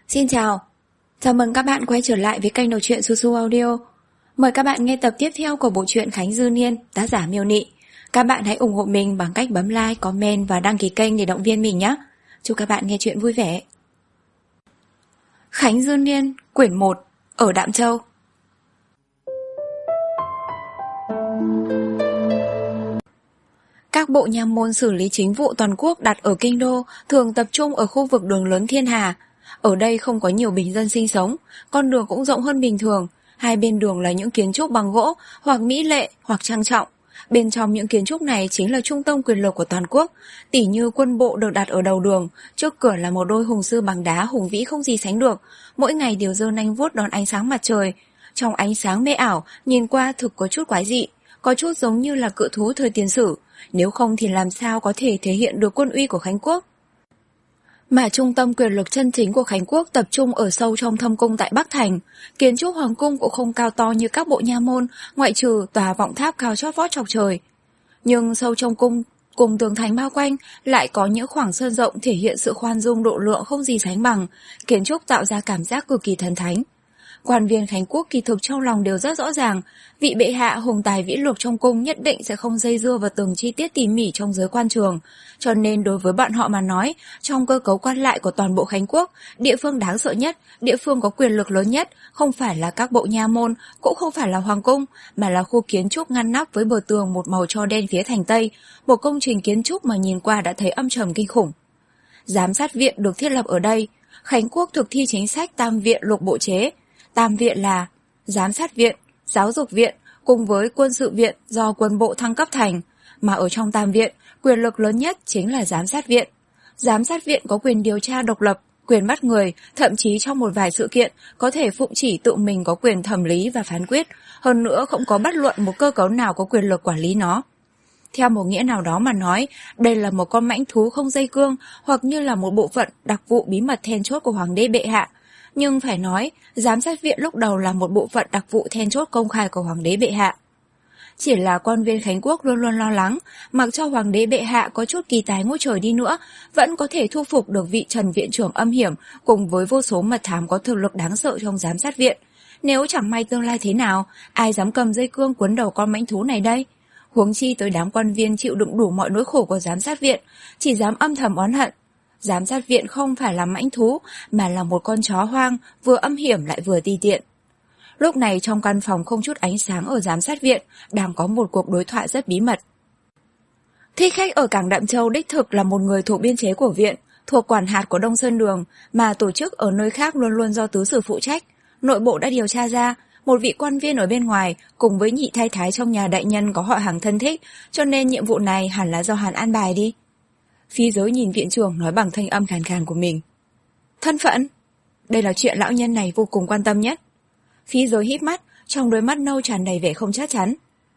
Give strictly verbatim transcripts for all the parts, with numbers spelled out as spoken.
Xin chào, chào mừng các bạn quay trở lại với kênh đọc truyện Su Su Audio. Mời các bạn nghe tập tiếp theo của bộ truyện Khánh Dư Niên, tác giả Miêu Nị. Các bạn hãy ủng hộ mình bằng cách bấm like, comment và đăng ký kênh để động viên mình nhé. Chúc các bạn nghe truyện vui vẻ. Khánh Dư Niên, quyển một, ở Đạm Châu. Các bộ nha môn xử lý chính vụ toàn quốc đặt ở Kinh Đô thường tập trung ở khu vực đường lớn Thiên Hà. Ở đây không có nhiều bình dân sinh sống, con đường cũng rộng hơn bình thường. Hai bên đường là những kiến trúc bằng gỗ, hoặc mỹ lệ, hoặc trang trọng. Bên trong những kiến trúc này chính là trung tâm quyền lực của toàn quốc. Tỉ như quân bộ được đặt ở đầu đường, trước cửa là một đôi hùng sư bằng đá hùng vĩ không gì sánh được, mỗi ngày đều giơ nanh vuốt đón ánh sáng mặt trời. Trong ánh sáng mê ảo, nhìn qua thực có chút quái dị, có chút giống như là cự thú thời tiền sử, nếu không thì làm sao có thể thể hiện được quân uy của Khánh Quốc. Mà trung tâm quyền lực chân chính của Khánh Quốc tập trung ở sâu trong thâm cung tại Bắc Thành. Kiến trúc hoàng cung cũng không cao to như các bộ nha môn, ngoại trừ tòa vọng tháp cao chót vót chọc trời. Nhưng sâu trong cung, cùng tường thành bao quanh, lại có những khoảng sân rộng thể hiện sự khoan dung độ lượng không gì sánh bằng, kiến trúc tạo ra cảm giác cực kỳ thần thánh. Quan viên Khánh Quốc kỳ thực trong lòng đều rất rõ ràng, vị bệ hạ hùng tài vĩ lược trong cung nhất định sẽ không dây dưa vào từng chi tiết tỉ mỉ trong giới quan trường, cho nên đối với bọn họ mà nói, trong cơ cấu quan lại của toàn bộ Khánh Quốc, địa phương đáng sợ nhất, địa phương có quyền lực lớn nhất, không phải là các bộ nha môn, cũng không phải là hoàng cung, mà là khu kiến trúc ngăn nắp với bờ tường một màu tro đen phía thành Tây, một công trình kiến trúc mà nhìn qua đã thấy âm trầm kinh khủng. Giám sát viện được thiết lập ở đây. Khánh Quốc thực thi chính sách tam viện lục bộ chế. Tam viện là giám sát viện, giáo dục viện cùng với quân sự viện do quân bộ thăng cấp thành, mà ở trong tam viện, quyền lực lớn nhất chính là giám sát viện. Giám sát viện có quyền điều tra độc lập, quyền bắt người, thậm chí trong một vài sự kiện có thể phụng chỉ tự mình có quyền thẩm lý và phán quyết, hơn nữa không có bất luận một cơ cấu nào có quyền lực quản lý nó. Theo một nghĩa nào đó mà nói, đây là một con mãnh thú không dây cương, hoặc như là một bộ phận đặc vụ bí mật then chốt của hoàng đế bệ hạ. Nhưng phải nói, giám sát viện lúc đầu là một bộ phận đặc vụ then chốt công khai của hoàng đế bệ hạ. Chỉ là quan viên Khánh Quốc luôn luôn lo lắng, mặc cho hoàng đế bệ hạ có chút kỳ tài ngút trời đi nữa, vẫn có thể thu phục được vị Trần viện trưởng âm hiểm cùng với vô số mật thám có thực lực đáng sợ trong giám sát viện. Nếu chẳng may tương lai thế nào, ai dám cầm dây cương cuốn đầu con mãnh thú này đây? Huống chi tới đám quan viên chịu đựng đủ mọi nỗi khổ của giám sát viện, chỉ dám âm thầm oán hận. Giám sát viện không phải là mãnh thú, mà là một con chó hoang, vừa âm hiểm lại vừa ti tiện. Lúc này trong căn phòng không chút ánh sáng ở giám sát viện, đang có một cuộc đối thoại rất bí mật. Thích khách ở cảng Đạm Châu đích thực là một người thuộc biên chế của viện, thuộc quản hạt của Đông Sơn Đường, mà tổ chức ở nơi khác luôn luôn do tứ sử phụ trách. Nội bộ đã điều tra ra, một vị quan viên ở bên ngoài cùng với nhị thái thái trong nhà đại nhân có họ hàng thân thích, cho nên nhiệm vụ này hẳn là do hắn an bài đi. Phi giới nhìn viện trưởng nói bằng thanh âm khàn khàn của mình. Thân phận? Đây là chuyện lão nhân này vô cùng quan tâm nhất. Phi giới híp mắt, trong đôi mắt nâu tràn đầy vẻ không chắc chắn.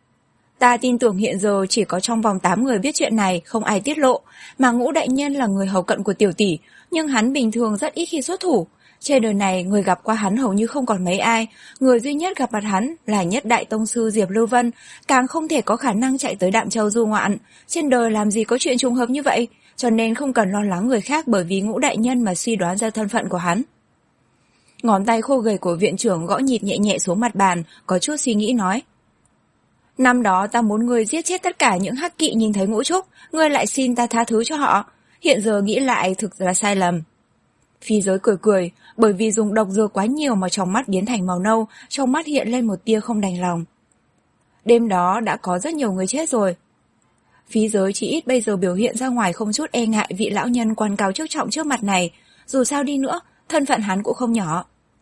Ta tin tưởng hiện giờ chỉ có trong vòng tám người biết chuyện này, không ai tiết lộ, mà Ngũ đại nhân là người hầu cận của tiểu tỷ, nhưng hắn bình thường rất ít khi xuất thủ. Trên đời này người gặp qua hắn hầu như không còn mấy ai, người duy nhất gặp mặt hắn là nhất đại tông sư Diệp Lưu Vân, càng không thể có khả năng chạy tới Đạm Châu du ngoạn. Trên đời làm gì có chuyện trùng hợp như vậy, cho nên không cần lo lắng người khác bởi vì Ngũ đại nhân mà suy đoán ra thân phận của hắn. Ngón tay khô gầy của viện trưởng gõ nhịp nhẹ nhẹ xuống mặt bàn, có chút suy nghĩ nói. Năm đó ta muốn ngươi giết chết tất cả những hắc kỵ nhìn thấy Ngũ Trúc, ngươi lại xin ta tha thứ cho họ. Hiện giờ nghĩ lại thực là sai lầm. Phi giới cười cười, bởi vì dùng độc dược quá nhiều mà trong mắt biến thành màu nâu, trong mắt hiện lên một tia không đành lòng. Đêm đó đã có rất nhiều người chết rồi. Phi giới chỉ ít bây giờ biểu hiện ra ngoài không chút e ngại vị lão nhân quan cao chức trọng trước mặt này, dù sao đi nữa, thân phận hắn cũng không nhỏ.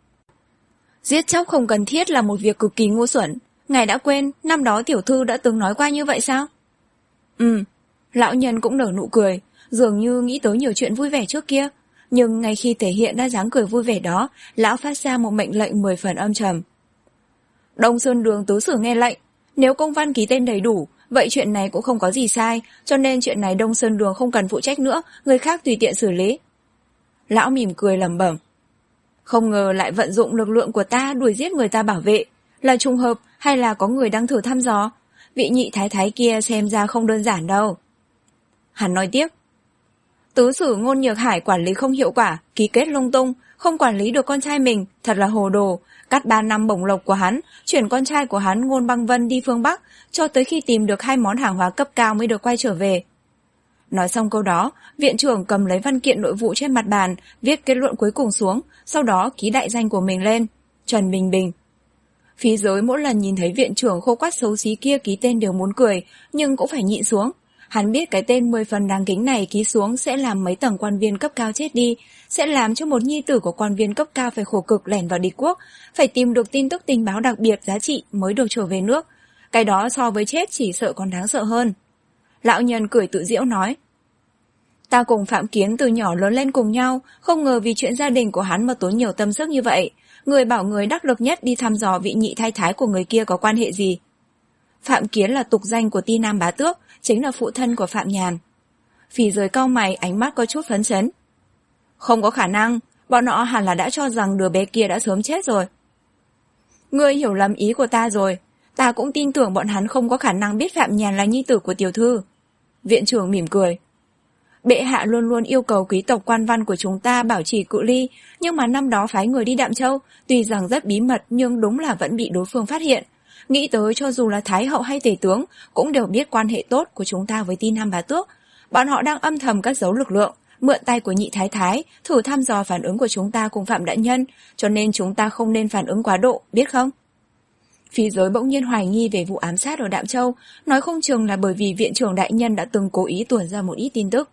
Giết chóc không cần thiết là một việc cực kỳ ngu xuẩn. Ngài đã quên, năm đó tiểu thư đã từng nói qua như vậy sao? Ừ, lão nhân cũng nở nụ cười, dường như nghĩ tới nhiều chuyện vui vẻ trước kia. Nhưng ngay khi thể hiện ra dáng cười vui vẻ đó, lão phát ra một mệnh lệnh mười phần âm trầm. Đông Sơn Đường tứ sử nghe lệnh, nếu công văn ký tên đầy đủ, vậy chuyện này cũng không có gì sai, cho nên chuyện này Đông Sơn Đường không cần phụ trách nữa, người khác tùy tiện xử lý. Lão mỉm cười lẩm bẩm. Không ngờ lại vận dụng lực lượng của ta đuổi giết người ta bảo vệ, là trùng hợp hay là có người đang thử thăm dò? Vị nhị thái thái kia xem ra không đơn giản đâu. Hắn nói tiếp. Tứ sử Ngôn Nhược Hải quản lý không hiệu quả, ký kết lung tung, không quản lý được con trai mình, thật là hồ đồ. Cắt ba năm bổng lộc của hắn, chuyển con trai của hắn Ngôn Băng Vân đi phương Bắc, cho tới khi tìm được hai món hàng hóa cấp cao mới được quay trở về. Nói xong câu đó, viện trưởng cầm lấy văn kiện nội vụ trên mặt bàn, viết kết luận cuối cùng xuống, sau đó ký đại danh của mình lên. Trần Bình Bình. Phí Giới mỗi lần nhìn thấy viện trưởng khô quắt xấu xí kia ký tên đều muốn cười, nhưng cũng phải nhịn xuống. Hắn biết cái tên mười phần đáng kính này ký xuống sẽ làm mấy tầng quan viên cấp cao chết đi, sẽ làm cho một nhi tử của quan viên cấp cao phải khổ cực lẻn vào địch quốc, phải tìm được tin tức tình báo đặc biệt giá trị mới được trở về nước. Cái đó so với chết chỉ sợ còn đáng sợ hơn. Lão nhân cười tự giễu nói: Ta cùng Phạm Kiến từ nhỏ lớn lên cùng nhau, không ngờ vì chuyện gia đình của hắn mà tốn nhiều tâm sức như vậy. Người bảo người đắc lực nhất đi thăm dò vị nhị thái thái của người kia có quan hệ gì. Phạm Kiến là tục danh của Ti Nam Bá Tước, chính là phụ thân của Phạm Nhàn. Phì Giới cau mày, ánh mắt có chút phấn chấn. Không có khả năng, bọn họ hẳn là đã cho rằng đứa bé kia đã sớm chết rồi. Ngươi hiểu lầm ý của ta rồi, ta cũng tin tưởng bọn hắn không có khả năng biết Phạm Nhàn là nhi tử của tiểu thư. Viện trưởng mỉm cười. Bệ hạ luôn luôn yêu cầu quý tộc quan văn của chúng ta bảo trì cự ly, nhưng mà năm đó phái người đi Đạm Châu, tuy rằng rất bí mật nhưng đúng là vẫn bị đối phương phát hiện. Nghĩ tới cho dù là Thái hậu hay Tể tướng cũng đều biết quan hệ tốt của chúng ta với Ti Nam Bá Tước. Bọn họ đang âm thầm cất giấu lực lượng, mượn tay của nhị thái thái, thử thăm dò phản ứng của chúng ta cùng Phạm đại nhân, cho nên chúng ta không nên phản ứng quá độ, biết không? Phí Giới bỗng nhiên hoài nghi về vụ ám sát ở Đạm Châu, nói không chừng là bởi vì viện trưởng đại nhân đã từng cố ý tuồn ra một ít tin tức.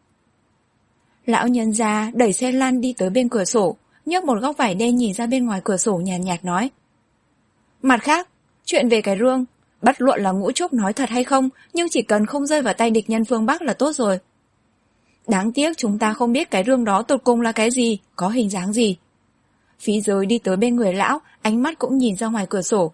Lão nhân gia đẩy xe lăn đi tới bên cửa sổ, nhấc một góc vải đen nhìn ra bên ngoài cửa sổ nhàn nhạt nói. Mặt khác, chuyện về cái rương, bất luận là Ngũ Trúc nói thật hay không, nhưng chỉ cần không rơi vào tay địch nhân phương Bắc là tốt rồi. Đáng tiếc chúng ta không biết cái rương đó tột cùng là cái gì, có hình dáng gì. Phí Giới đi tới bên người lão, ánh mắt cũng nhìn ra ngoài cửa sổ.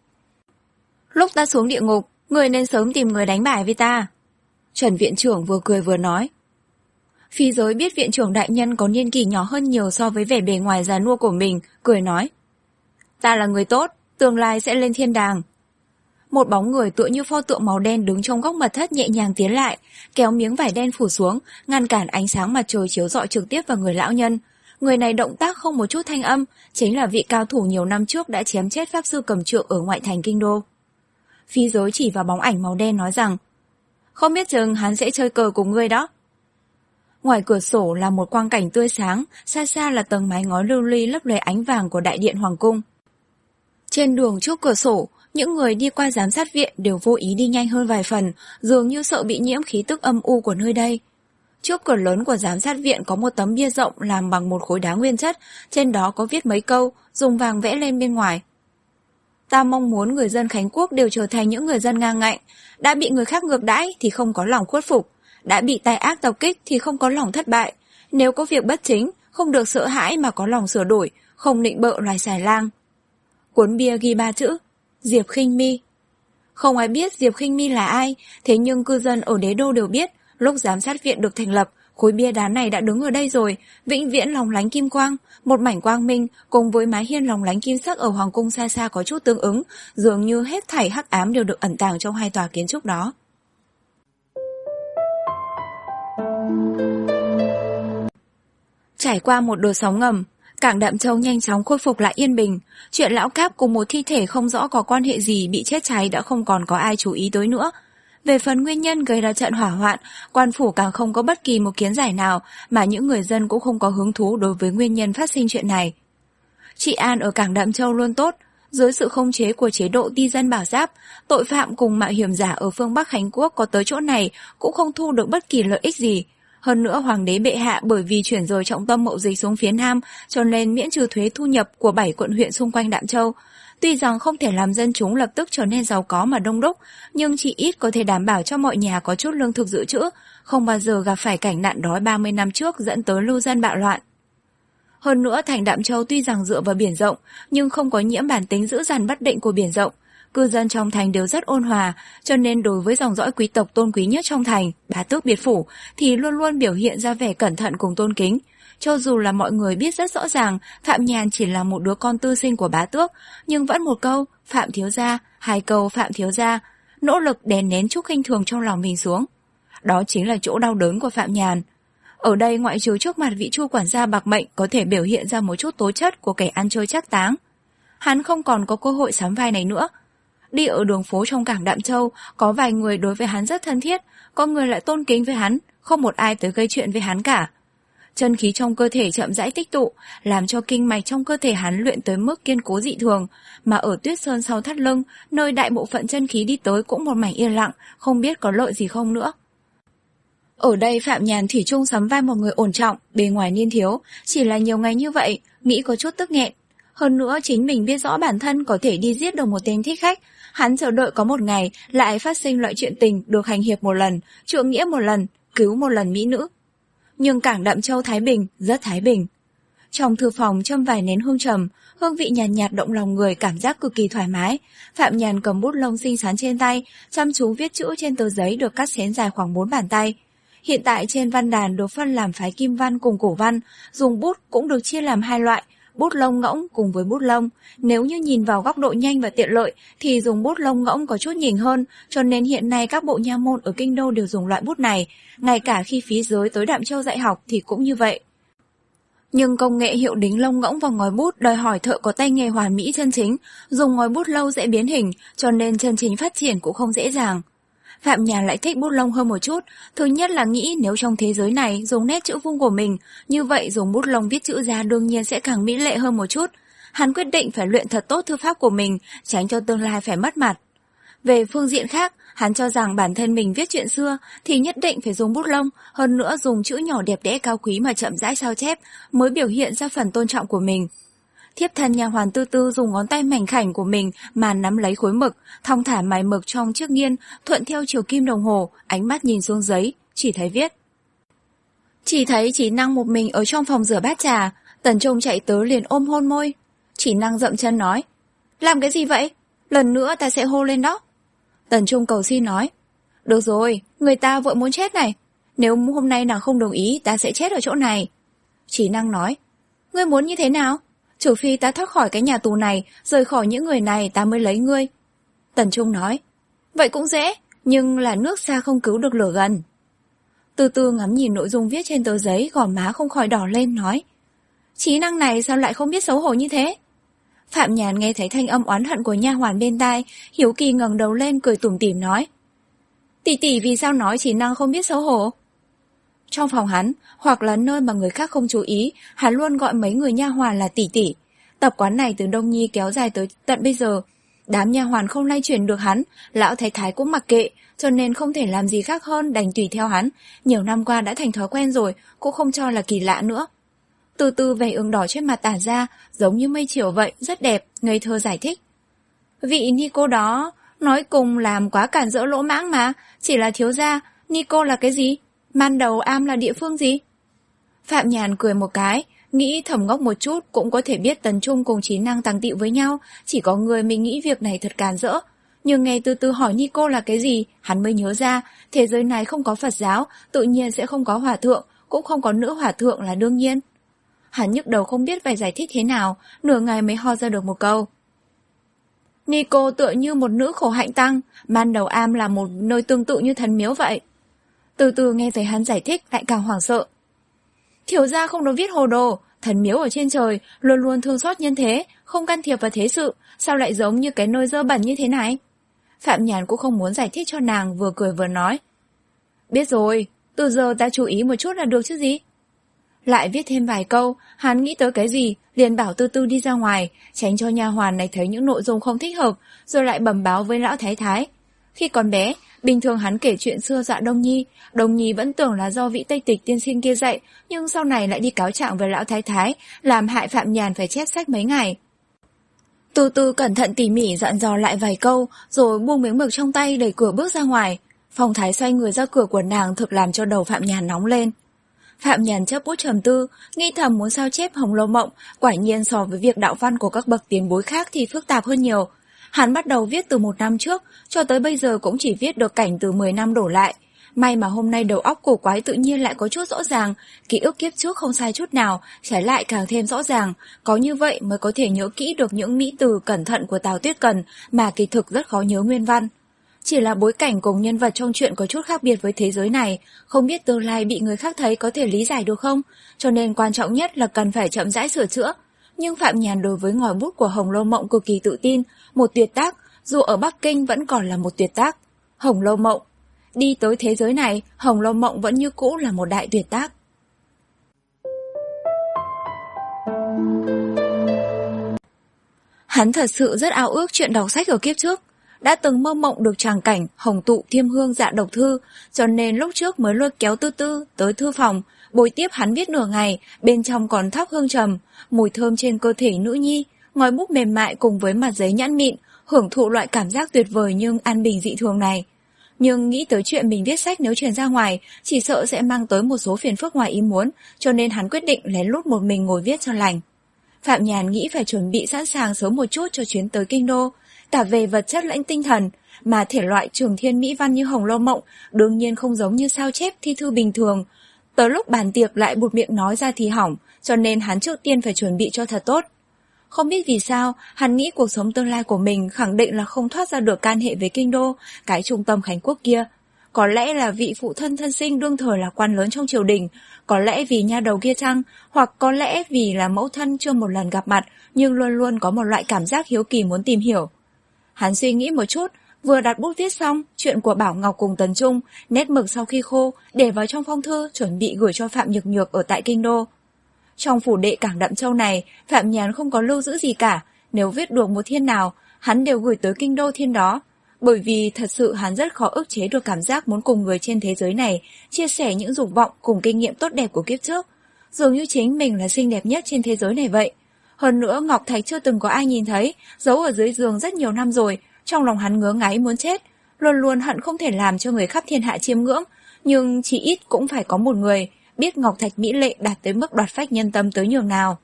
Lúc ta xuống địa ngục, người nên sớm tìm người đánh bài với ta. Trần viện trưởng vừa cười vừa nói. Phí Giới biết viện trưởng đại nhân có niên kỷ nhỏ hơn nhiều so với vẻ bề ngoài già nua của mình, cười nói. Ta là người tốt, tương lai sẽ lên thiên đàng. Một bóng người tựa như pho tượng màu đen đứng trong góc mật thất nhẹ nhàng tiến lại, kéo miếng vải đen phủ xuống, ngăn cản ánh sáng mặt trời chiếu rọi trực tiếp vào người lão nhân. Người này động tác không một chút thanh âm, chính là vị cao thủ nhiều năm trước đã chém chết pháp sư cầm trượng ở ngoại thành kinh đô. Phí Giới chỉ vào bóng ảnh màu đen nói rằng, không biết chừng hắn sẽ chơi cờ cùng ngươi đó. Ngoài cửa sổ là một quang cảnh tươi sáng, xa xa là tầng mái ngói lưu ly lấp lóe ánh vàng của đại điện hoàng cung. Trên đường trước cửa sổ, những người đi qua giám sát viện đều vô ý đi nhanh hơn vài phần, dường như sợ bị nhiễm khí tức âm u của nơi đây. Trước cửa lớn của giám sát viện có một tấm bia rộng làm bằng một khối đá nguyên chất, trên đó có viết mấy câu, dùng vàng vẽ lên bên ngoài. Ta mong muốn người dân Khánh Quốc đều trở thành những người dân ngang ngạnh, đã bị người khác ngược đãi thì không có lòng khuất phục, đã bị tai ác tập kích thì không có lòng thất bại, nếu có việc bất chính, không được sợ hãi mà có lòng sửa đổi, không nịnh bợ loài xài lang. Cuốn bia ghi ba chữ, Diệp Khinh Mi. Không ai biết Diệp Khinh Mi là ai, thế nhưng cư dân ở đế đô đều biết, lúc giám sát viện được thành lập, khối bia đá này đã đứng ở đây rồi, vĩnh viễn lóng lánh kim quang, một mảnh quang minh cùng với mái hiên lóng lánh kim sắc ở hoàng cung xa xa có chút tương ứng, dường như hết thảy hắc ám đều được ẩn tàng trong hai tòa kiến trúc đó. Trải qua một đợt sóng ngầm, cảng Đạm Châu nhanh chóng khôi phục lại yên bình. Chuyện lão Cáp cùng một thi thể không rõ có quan hệ gì bị chết cháy đã không còn có ai chú ý tới nữa. Về phần nguyên nhân gây ra trận hỏa hoạn, quan phủ càng không có bất kỳ một kiến giải nào, mà những người dân cũng không có hứng thú đối với nguyên nhân phát sinh chuyện này. Trị an ở cảng Đạm Châu luôn tốt. Dưới sự khống chế của chế độ ti dân bảo giáp, tội phạm cùng mạo hiểm giả ở phương Bắc Khánh Quốc có tới chỗ này cũng không thu được bất kỳ lợi ích gì. Hơn nữa hoàng đế bệ hạ bởi vì chuyển rời trọng tâm mậu dịch xuống phía Nam cho nên miễn trừ thuế thu nhập của bảy quận huyện xung quanh Đạm Châu. Tuy rằng không thể làm dân chúng lập tức trở nên giàu có mà đông đúc, nhưng chỉ ít có thể đảm bảo cho mọi nhà có chút lương thực dự trữ, không bao giờ gặp phải cảnh nạn đói ba mươi năm trước dẫn tới lưu dân bạo loạn. Hơn nữa thành Đạm Châu tuy rằng dựa vào biển rộng, nhưng không có nhiễm bản tính dữ dằn bất định của biển rộng. Cư dân trong thành đều rất ôn hòa, cho nên đối với dòng dõi quý tộc tôn quý nhất trong thành, bá tước biệt phủ, thì luôn luôn biểu hiện ra vẻ cẩn thận cùng tôn kính. Cho dù là mọi người biết rất rõ ràng Phạm Nhàn chỉ là một đứa con tư sinh của bá tước, nhưng vẫn một câu Phạm thiếu gia, hai câu Phạm thiếu gia, nỗ lực đè nén chút khinh thường trong lòng mình xuống. Đó chính là chỗ đau đớn của Phạm Nhàn. Ở đây ngoại trừ trước mặt vị Chu quản gia bạc mệnh có thể biểu hiện ra một chút tố chất của kẻ ăn chơi trác táng, hắn không còn có cơ hội sắm vai này nữa. Đi ở đường phố trong cảng Đạm Châu, có vài người đối với hắn rất thân thiết, có người lại tôn kính với hắn, không một ai tới gây chuyện với hắn cả. Chân khí trong cơ thể chậm rãi tích tụ, làm cho kinh mạch trong cơ thể hắn luyện tới mức kiên cố dị thường, mà ở Tuyết Sơn sau thắt lưng, nơi đại bộ phận chân khí đi tới cũng một mảnh yên lặng, không biết có lợi gì không nữa. Ở đây Phạm Nhàn thủy chung sắm vai một người ổn trọng, bề ngoài niên thiếu, chỉ là nhiều ngày như vậy, nghĩ có chút tức nghẹn. Hơn nữa chính mình biết rõ bản thân có thể đi giết được một tên thích khách, hắn chờ đợi có một ngày lại phát sinh loại chuyện tình được hành hiệp một lần, trượng nghĩa một lần, cứu một lần mỹ nữ. Nhưng cảng Đạm Châu thái bình, rất thái bình. Trong thư phòng châm vài nén hương trầm, hương vị nhàn nhạt, nhạt động lòng người, cảm giác cực kỳ thoải mái. Phạm Nhàn cầm bút lông xinh xắn trên tay, chăm chú viết chữ trên tờ giấy được cắt xén dài khoảng bốn bàn tay. Hiện tại trên văn đàn được phân làm phái kim văn cùng cổ văn, dùng bút cũng được chia làm hai loại, bút lông ngỗng cùng với bút lông. Nếu như nhìn vào góc độ nhanh và tiện lợi thì dùng bút lông ngỗng có chút nhỉnh hơn, cho nên hiện nay các bộ nha môn ở kinh đô đều dùng loại bút này, ngay cả khi phí giới tới Đạm Châu dạy học thì cũng như vậy. Nhưng công nghệ hiệu đính lông ngỗng vào ngòi bút đòi hỏi thợ có tay nghề hoàn mỹ chân chính, dùng ngòi bút lâu dễ biến hình, cho nên chân chính phát triển cũng không dễ dàng. Phạm Nhàn lại thích bút lông hơn một chút, thứ nhất là nghĩ nếu trong thế giới này dùng nét chữ vuông của mình, như vậy dùng bút lông viết chữ ra đương nhiên sẽ càng mỹ lệ hơn một chút. Hắn quyết định phải luyện thật tốt thư pháp của mình, tránh cho tương lai phải mất mặt. Về phương diện khác, hắn cho rằng bản thân mình viết chuyện xưa thì nhất định phải dùng bút lông, hơn nữa dùng chữ nhỏ đẹp đẽ cao quý mà chậm rãi sao chép mới biểu hiện ra phần tôn trọng của mình. Thiếp thân nha hoàn Tư Tư dùng ngón tay mảnh khảnh của mình mà nắm lấy khối mực, thong thả mài mực trong chiếc nghiên, thuận theo chiều kim đồng hồ, ánh mắt nhìn xuống giấy, chỉ thấy viết. Chỉ thấy Chỉ Năng một mình ở trong phòng rửa bát trà, Tần Trung chạy tới liền ôm hôn môi. Chỉ Năng dậm chân nói, làm cái gì vậy? Lần nữa ta sẽ hô lên đó. Tần Trung cầu xin nói, được rồi, người ta vội muốn chết này, nếu hôm nay nàng không đồng ý ta sẽ chết ở chỗ này. Chỉ Năng nói, ngươi muốn như thế nào? Trừ phi ta thoát khỏi cái nhà tù này, rời khỏi những người này ta mới lấy ngươi. Tần Trung nói, vậy cũng dễ, nhưng là nước xa không cứu được lửa gần. Từ từ ngắm nhìn nội dung viết trên tờ giấy, gò má không khỏi đỏ lên, nói, Trí Năng này sao lại không biết xấu hổ như thế? Phạm Nhàn nghe thấy thanh âm oán hận của nha hoàn bên tai, hiếu kỳ ngẩng đầu lên cười tủm tỉm nói, tỷ tỷ vì sao nói Trí Năng không biết xấu hổ? Trong phòng hắn, hoặc là nơi mà người khác không chú ý, hắn luôn gọi mấy người nha hoàn là tỷ tỷ. Tập quán này từ Đông Nhi kéo dài tới tận bây giờ. Đám nha hoàn không lay chuyển được hắn, lão thái thái cũng mặc kệ, cho nên không thể làm gì khác hơn đành tùy theo hắn. Nhiều năm qua đã thành thói quen rồi, cũng không cho là kỳ lạ nữa. Từ từ vẻ ửng đỏ trên mặt tản ra, giống như mây chiều vậy, rất đẹp, ngây thơ giải thích. Vị Nico đó, nói cùng làm quá cản rỡ lỗ mãng mà, chỉ là thiếu gia, Nico là cái gì? Man Đầu Am là địa phương gì? Phạm Nhàn cười một cái, nghĩ thầm ngốc một chút cũng có thể biết Tần Trung cùng Trí Năng tàng tịu với nhau, chỉ có người mình nghĩ việc này thật càn rỡ. Nhưng nghe từ từ hỏi Nico là cái gì, hắn mới nhớ ra, thế giới này không có Phật giáo, tự nhiên sẽ không có hòa thượng, cũng không có nữ hòa thượng là đương nhiên. Hắn nhức đầu không biết phải giải thích thế nào, nửa ngày mới ho ra được một câu. Nico tựa như một nữ khổ hạnh tăng, Man Đầu Am là một nơi tương tự như thần miếu vậy. Từ từ nghe thấy hắn giải thích lại càng hoảng sợ. Thiếu gia không được viết hồ đồ, thần miếu ở trên trời, luôn luôn thương xót nhân thế, không can thiệp vào thế sự, sao lại giống như cái nơi dơ bẩn như thế này? Phạm Nhàn cũng không muốn giải thích cho nàng, vừa cười vừa nói. Biết rồi, từ giờ ta chú ý một chút là được chứ gì? Lại viết thêm vài câu, hắn nghĩ tới cái gì, liền bảo Tư Tư đi ra ngoài, tránh cho nha hoàn này thấy những nội dung không thích hợp, rồi lại bẩm báo với lão thái thái. Khi còn bé, bình thường hắn kể chuyện xưa dọa Đông Nhi, Đông Nhi vẫn tưởng là do vị Tây Tịch tiên sinh kia dạy, nhưng sau này lại đi cáo trạng với lão thái thái, làm hại Phạm Nhàn phải chép sách mấy ngày. Từ từ cẩn thận tỉ mỉ dặn dò lại vài câu, rồi buông miếng mực trong tay đẩy cửa bước ra ngoài. Phong thái xoay người ra cửa của nàng thực làm cho đầu Phạm Nhàn nóng lên. Phạm Nhàn chớp bút trầm tư, nghĩ thầm muốn sao chép Hồng Lâu Mộng, quả nhiên so với việc đạo văn của các bậc tiền bối khác thì phức tạp hơn nhiều. Hắn bắt đầu viết từ một năm trước, cho tới bây giờ cũng chỉ viết được cảnh từ mười năm đổ lại. May mà hôm nay đầu óc cổ quái tự nhiên lại có chút rõ ràng, ký ức kiếp trước không sai chút nào, trái lại càng thêm rõ ràng, có như vậy mới có thể nhớ kỹ được những mỹ từ cẩn thận của Tào Tuyết Cần mà kỳ thực rất khó nhớ nguyên văn. chỉ là bối cảnh cùng nhân vật trong truyện có chút khác biệt với thế giới này, không biết tương lai bị người khác thấy có thể lý giải được không, cho nên quan trọng nhất là cần phải chậm rãi sửa chữa. Nhưng Phạm Nhàn đối với ngòi bút của Hồng Lâu Mộng cực kỳ tự tin, một tuyệt tác, dù ở Bắc Kinh vẫn còn là một tuyệt tác. Hồng Lâu Mộng. Đi tới thế giới này, Hồng Lâu Mộng vẫn như cũ là một đại tuyệt tác. Hắn thật sự rất ao ước chuyện đọc sách ở kiếp trước. Đã từng mơ mộng được tràng cảnh hồng tụ thiêm hương dạ độc thư, cho nên lúc trước mới lôi kéo Tư Tư tới thư phòng, bồi tiếp hắn viết nửa ngày, bên trong còn thắp hương trầm, mùi thơm trên cơ thể nữ nhi, ngòi bút mềm mại cùng với mặt giấy nhẵn mịn, hưởng thụ loại cảm giác tuyệt vời nhưng an bình dị thường này. Nhưng nghĩ tới chuyện mình viết sách nếu truyền ra ngoài, chỉ sợ sẽ mang tới một số phiền phức ngoài ý muốn, cho nên hắn quyết định lén lút một mình ngồi viết cho lành. Phạm Nhàn nghĩ phải chuẩn bị sẵn sàng sớm một chút cho chuyến tới Kinh Đô, cả về vật chất lẫn tinh thần, mà thể loại trường thiên mỹ văn như Hồng Lâu Mộng đương nhiên không giống như sao chép thi thư bình thường. Tới lúc bàn tiệc lại buột miệng nói ra thì hỏng, cho nên hắn trước tiên phải chuẩn bị cho thật tốt. Không biết vì sao, hắn nghĩ cuộc sống tương lai của mình khẳng định là không thoát ra được can hệ với Kinh Đô, cái trung tâm Khánh Quốc kia. Có lẽ là vị phụ thân thân sinh đương thời là quan lớn trong triều đình, có lẽ vì nha đầu kia chăng, hoặc có lẽ vì là mẫu thân chưa một lần gặp mặt nhưng luôn luôn có một loại cảm giác hiếu kỳ muốn tìm hiểu. Hắn suy nghĩ một chút, vừa đặt bút viết xong chuyện của Bảo Ngọc cùng Tần Trung, nét mực sau khi khô để vào trong phong thư chuẩn bị gửi cho Phạm Nhược Nhược ở tại Kinh Đô. Trong phủ đệ Cảng Đậm Châu này, Phạm Nhàn không có lưu giữ gì cả, nếu viết được một thiên nào, hắn đều gửi tới Kinh Đô thiên đó. Bởi vì thật sự hắn rất khó ức chế được cảm giác muốn cùng người trên thế giới này chia sẻ những dục vọng cùng kinh nghiệm tốt đẹp của kiếp trước. Dường như chính mình là xinh đẹp nhất trên thế giới này vậy. Hơn nữa Ngọc Thạch chưa từng có ai nhìn thấy, giấu ở dưới giường rất nhiều năm rồi, trong lòng hắn ngứa ngáy muốn chết, luôn luôn hận không thể làm cho người khắp thiên hạ chiêm ngưỡng, nhưng chỉ ít cũng phải có một người biết Ngọc Thạch mỹ lệ đạt tới mức đoạt phách nhân tâm tới nhường nào.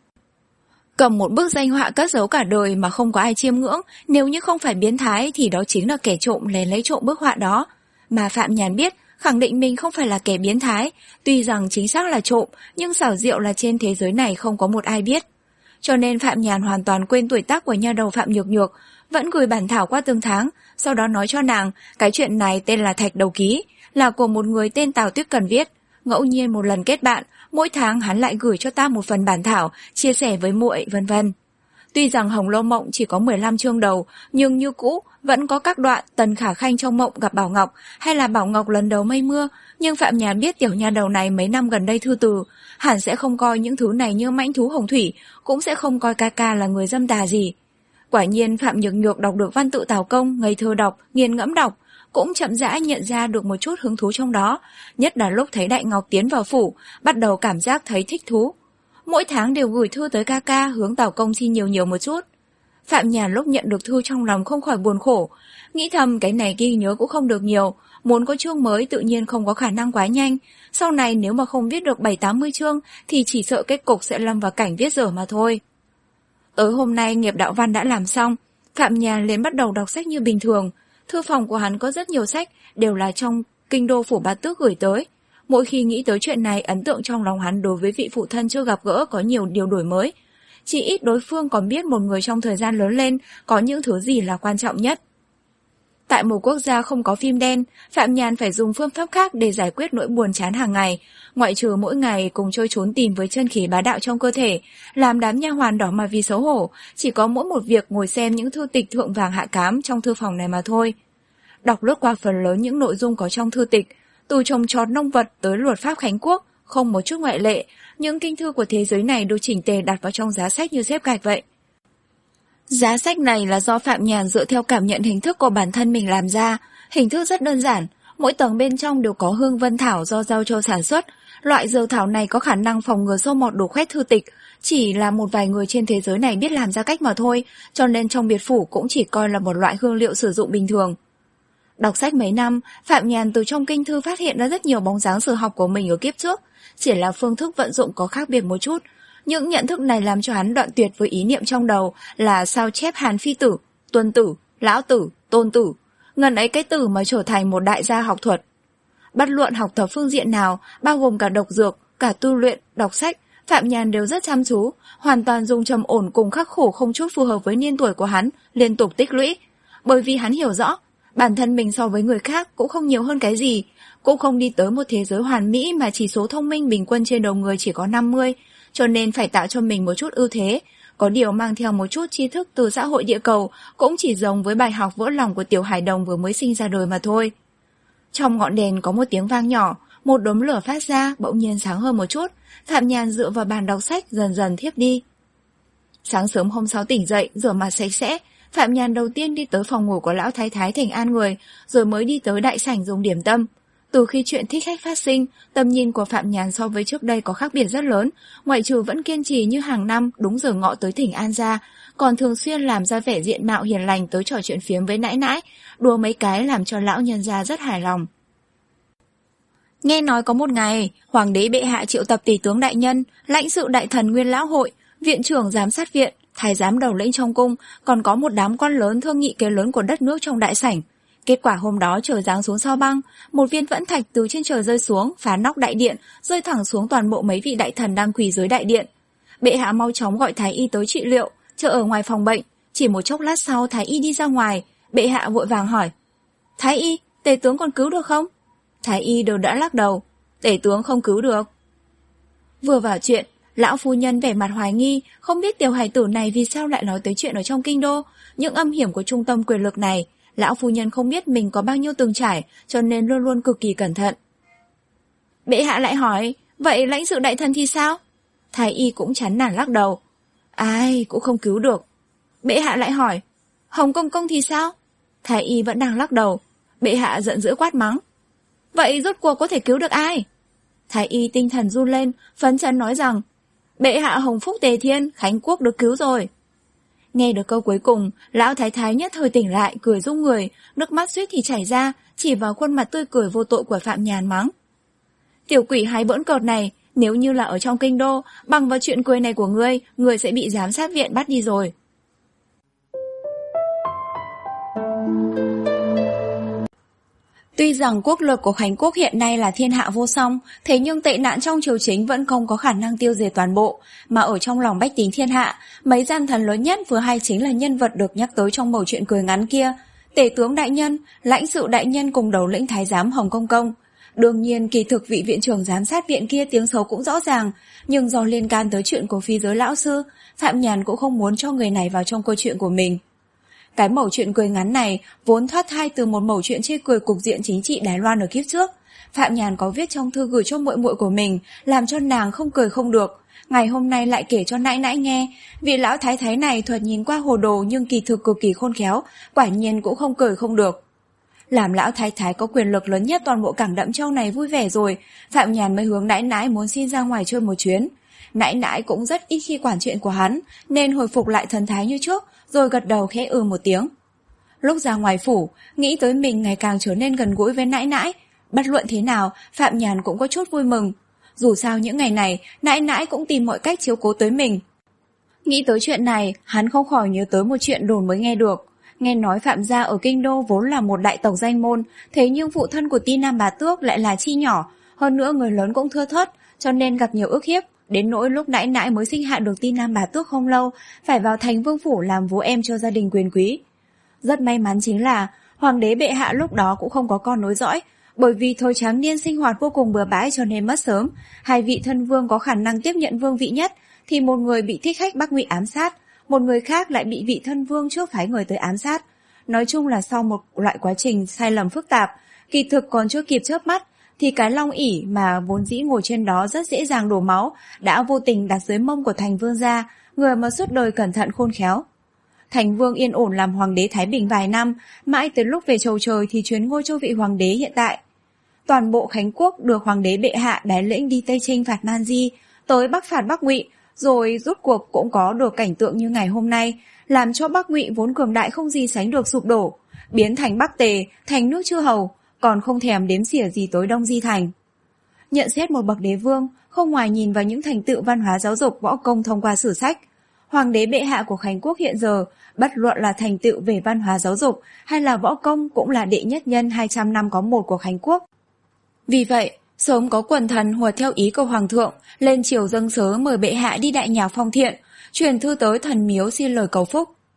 Cầm một bức danh họa cất giấu cả đời mà không có ai chiêm ngưỡng, nếu như không phải biến thái thì đó chính là kẻ trộm lén lấy trộm bức họa đó. Mà Phạm Nhàn biết, khẳng định mình không phải là kẻ biến thái, tuy rằng chính xác là trộm, nhưng xảo diệu là trên thế giới này không có một ai biết. Cho nên Phạm Nhàn hoàn toàn quên tuổi tác của nha đầu Phạm Nhược Nhược, vẫn gửi bản thảo qua từng tháng, sau đó nói cho nàng, cái chuyện này tên là Thạch Đầu Ký, là của một người tên Tào Tuyết Cần viết. Ngẫu nhiên một lần kết bạn, mỗi tháng hắn lại gửi cho ta một phần bản thảo, chia sẻ với muội, vân vân. Tuy rằng Hồng Lâu Mộng chỉ có mười lăm chương đầu, nhưng như cũ vẫn có các đoạn Tần Khả Khanh trong mộng gặp Bảo Ngọc, hay là Bảo Ngọc lần đầu mây mưa, nhưng Phạm Nhàn biết tiểu nha đầu này mấy năm gần đây thư từ, hẳn sẽ không coi những thứ này như mãnh thú hồng thủy, cũng sẽ không coi ca ca là người dâm tà gì. Quả nhiên Phạm Nhược Nhược đọc được văn tự Tào Công, ngây thơ đọc, nghiền ngẫm đọc, cũng chậm rãi nhận ra được một chút hứng thú trong đó, nhất là lúc thấy Đại Ngọc tiến vào phủ, bắt đầu cảm giác thấy thích thú. Mỗi tháng đều gửi thư tới ca ca hướng Tào Công xin nhiều nhiều một chút. Phạm Nhàn lúc nhận được thư trong lòng không khỏi buồn khổ, nghĩ thầm cái này ghi nhớ cũng không được nhiều, muốn có chương mới tự nhiên không có khả năng quá nhanh, sau này nếu mà không viết được bảy tám mươi chương thì chỉ sợ kết cục sẽ lâm vào cảnh viết dở mà thôi. Tới hôm nay nghiệp đạo văn đã làm xong, Phạm Nhàn liền bắt đầu đọc sách như bình thường. Thư phòng của hắn có rất nhiều sách, đều là trong Kinh Đô phủ Bá Tước gửi tới. Mỗi khi nghĩ tới chuyện này, ấn tượng trong lòng hắn đối với vị phụ thân chưa gặp gỡ có nhiều điều đổi mới. Chỉ ít đối phương còn biết một người trong thời gian lớn lên có những thứ gì là quan trọng nhất. Tại một quốc gia không có phim đen, Phạm Nhàn phải dùng phương pháp khác để giải quyết nỗi buồn chán hàng ngày, ngoại trừ mỗi ngày cùng chơi trốn tìm với chân khí bá đạo trong cơ thể, làm đám nha hoàn đỏ mặt vì xấu hổ, chỉ có mỗi một việc ngồi xem những thư tịch thượng vàng hạ cám trong thư phòng này mà thôi. Đọc lướt qua phần lớn những nội dung có trong thư tịch, từ trồng trọt nông vật tới luật pháp Khánh Quốc, không một chút ngoại lệ, những kinh thư của thế giới này được chỉnh tề đặt vào trong giá sách như xếp gạch vậy. Giá sách này là do Phạm Nhàn dựa theo cảm nhận hình thức của bản thân mình làm ra, hình thức rất đơn giản, mỗi tầng bên trong đều có hương vân thảo do Giao Châu sản xuất. Loại dược thảo này có khả năng phòng ngừa sâu mọt đổ khoét thư tịch, chỉ là một vài người trên thế giới này biết làm ra cách mà thôi, cho nên trong biệt phủ cũng chỉ coi là một loại hương liệu sử dụng bình thường. Đọc sách mấy năm, Phạm Nhàn từ trong kinh thư phát hiện ra rất nhiều bóng dáng sử học của mình ở kiếp trước, chỉ là phương thức vận dụng có khác biệt một chút. Những nhận thức này làm cho hắn đoạn tuyệt với ý niệm trong đầu là sao chép Hàn Phi Tử, Tuân Tử, Lão Tử, Tôn Tử, ngần ấy cái tử mà trở thành một đại gia học thuật. Bất luận học tập phương diện nào, bao gồm cả độc dược, cả tu luyện, đọc sách, Phạm Nhàn đều rất chăm chú, hoàn toàn dùng trầm ổn cùng khắc khổ không chút phù hợp với niên tuổi của hắn, liên tục tích lũy. Bởi vì hắn hiểu rõ, Bản thân mình so với người khác cũng không nhiều hơn cái gì, cũng không đi tới một thế giới hoàn mỹ mà chỉ số thông minh bình quân trên đầu người chỉ có năm mươi, cho nên phải tạo cho mình một chút ưu thế. Có điều mang theo một chút tri thức từ xã hội địa cầu cũng chỉ giống với bài học vỡ lòng của tiểu hải đồng vừa mới sinh ra đời mà thôi. Trong ngọn đèn có một tiếng vang nhỏ, một đốm lửa phát ra, bỗng nhiên sáng hơn một chút. Phạm Nhàn dựa vào bàn đọc sách dần dần thiếp đi. Sáng sớm hôm sau tỉnh dậy, rửa mặt sạch sẽ, Phạm Nhàn đầu tiên đi tới phòng ngủ của lão thái thái thỉnh an người, rồi mới đi tới đại sảnh dùng điểm tâm. Từ khi chuyện thích khách phát sinh, tầm nhìn của Phạm Nhàn so với trước đây có khác biệt rất lớn, ngoại trừ vẫn kiên trì như hàng năm đúng giờ ngọ tới thỉnh an ra, còn thường xuyên làm ra vẻ diện mạo hiền lành tới trò chuyện phiếm với nãi nãi, đùa mấy cái làm cho lão nhân gia rất hài lòng. Nghe nói có một ngày, Hoàng đế bệ hạ triệu tập tỷ tướng đại nhân, lãnh sự đại thần Nguyên Lão Hội, viện trưởng giám sát viện, thái giám đầu lĩnh trong cung, còn có một đám quan lớn thương nghị kế lớn của đất nước trong đại sảnh. Kết quả hôm đó trời giáng xuống sao băng, một viên vẫn thạch từ trên trời rơi xuống, phá nóc đại điện, rơi thẳng xuống toàn bộ mấy vị đại thần đang quỳ dưới đại điện. Bệ hạ mau chóng gọi thái y tới trị liệu, chờ ở ngoài phòng bệnh. Chỉ một chốc lát sau thái y đi ra ngoài, bệ hạ vội vàng hỏi: Thái y, tể tướng còn cứu được không? Thái y đều đã lắc đầu: Tể tướng không cứu được. Vừa vào chuyện, lão phu nhân vẻ mặt hoài nghi, không biết tiểu hài tử này vì sao lại nói tới chuyện ở trong kinh đô, những âm hiểm của trung tâm quyền lực này. Lão phu nhân không biết mình có bao nhiêu từng trải, cho nên luôn luôn cực kỳ cẩn thận. Bệ hạ lại hỏi: Vậy lãnh sự đại thần thì sao? Thái y cũng chán nản lắc đầu: Ai cũng không cứu được. Bệ hạ lại hỏi: Hồng công công thì sao? Thái y vẫn đang lắc đầu. Bệ hạ giận dữ quát mắng: Vậy rốt cuộc có thể cứu được ai? Thái y tinh thần run lên, phấn chấn nói rằng: Bệ hạ hồng phúc tề thiên, Khánh Quốc được cứu rồi. Nghe được câu cuối cùng, lão thái thái nhất thời tỉnh lại, cười rung người, nước mắt suýt thì chảy ra, chỉ vào khuôn mặt tươi cười vô tội của Phạm Nhàn mắng: Tiểu quỷ hay bỡn cợt này, nếu như là ở trong kinh đô, bằng vào chuyện cười này của ngươi, ngươi sẽ bị giám sát viện bắt đi rồi. Tuy rằng quốc lực của Khánh Quốc hiện nay là thiên hạ vô song, thế nhưng tệ nạn trong triều chính vẫn không có khả năng tiêu diệt toàn bộ, mà ở trong lòng bách tính thiên hạ, mấy gian thần lớn nhất vừa hay chính là nhân vật được nhắc tới trong mẩu chuyện cười ngắn kia, tể tướng đại nhân, lãnh sự đại nhân cùng đầu lĩnh thái giám Hồng Công Công. Đương nhiên kỳ thực vị viện trưởng giám sát viện kia tiếng xấu cũng rõ ràng, nhưng do liên can tới chuyện của phi giới lão sư, Phạm Nhàn cũng không muốn cho người này vào trong câu chuyện của mình. Cái mẩu chuyện cười ngắn này vốn thoát thai từ một mẩu chuyện chê cười cục diện chính trị Đài Loan ở kiếp trước. Phạm Nhàn có viết trong thư gửi cho muội muội của mình, làm cho nàng không cười không được. Ngày hôm nay lại kể cho nãi nãi nghe, vị lão thái thái này thoạt nhìn qua hồ đồ nhưng kỳ thực cực kỳ khôn khéo, quả nhiên cũng không cười không được. Làm lão thái thái có quyền lực lớn nhất toàn bộ cảng Đậm Châu này vui vẻ rồi, Phạm Nhàn mới hướng nãi nãi muốn xin ra ngoài chơi một chuyến. Nãi nãi cũng rất ít khi quản chuyện của hắn, nên hồi phục lại thần thái như trước, rồi gật đầu khẽ ừ một tiếng. Lúc ra ngoài phủ, nghĩ tới mình ngày càng trở nên gần gũi với nãi nãi, bất luận thế nào, Phạm Nhàn cũng có chút vui mừng. Dù sao những ngày này, nãi nãi cũng tìm mọi cách chiếu cố tới mình. Nghĩ tới chuyện này, hắn không khỏi nhớ tới một chuyện đồn mới nghe được. Nghe nói Phạm gia ở kinh đô vốn là một đại tộc danh môn, thế nhưng phụ thân của Ti Nam Bá Tước lại là chi nhỏ, hơn nữa người lớn cũng thưa thớt, cho nên gặp nhiều ức hiếp. Đến nỗi lúc nãi nãi mới sinh hạ được Ti Nam Bá Tước không lâu, phải vào thành vương phủ làm vú em cho gia đình quyền quý. Rất may mắn chính là hoàng đế bệ hạ lúc đó cũng không có con nối dõi, bởi vì thời tráng niên sinh hoạt vô cùng bừa bãi cho nên mất sớm. Hai vị thân vương có khả năng tiếp nhận vương vị nhất, thì một người bị thích khách Bắc Ngụy ám sát, một người khác lại bị vị thân vương trước phái người tới ám sát. Nói chung là sau một loại quá trình sai lầm phức tạp, kỳ thực còn chưa kịp chớp mắt, thì cái long ỷ mà vốn dĩ ngồi trên đó rất dễ dàng đổ máu đã vô tình đặt dưới mông của thành vương gia, người mà suốt đời cẩn thận khôn khéo. Thành vương yên ổn làm hoàng đế Thái Bình vài năm, mãi tới lúc về chầu trời thì chuyến ngôi cho vị hoàng đế hiện tại. Toàn bộ Khánh Quốc được hoàng đế bệ hạ đái lĩnh đi Tây Chinh phạt Man Di, tới Bắc phạt Bắc Ngụy, rồi rút cuộc cũng có được cảnh tượng như ngày hôm nay, làm cho Bắc Ngụy vốn cường đại không gì sánh được sụp đổ, biến thành Bắc Tề, thành nước chư hầu, còn không thèm đếm xỉa gì tới Đông Di thành. Nhận xét một bậc đế vương, không ngoài nhìn vào những thành tựu văn hóa giáo dục võ công thông qua sử sách, hoàng đế bệ hạ của Khánh Quốc hiện giờ, bất luận là thành tựu về văn hóa giáo dục hay là võ công cũng là đệ nhất nhân hai trăm năm có một của Khánh Quốc. Vì vậy, sớm có quần thần huột theo ý của hoàng thượng, lên triều dâng sớ mời bệ hạ đi đại nhạc phong thiện, truyền thư tới thần miếu xin lời cầu phúc.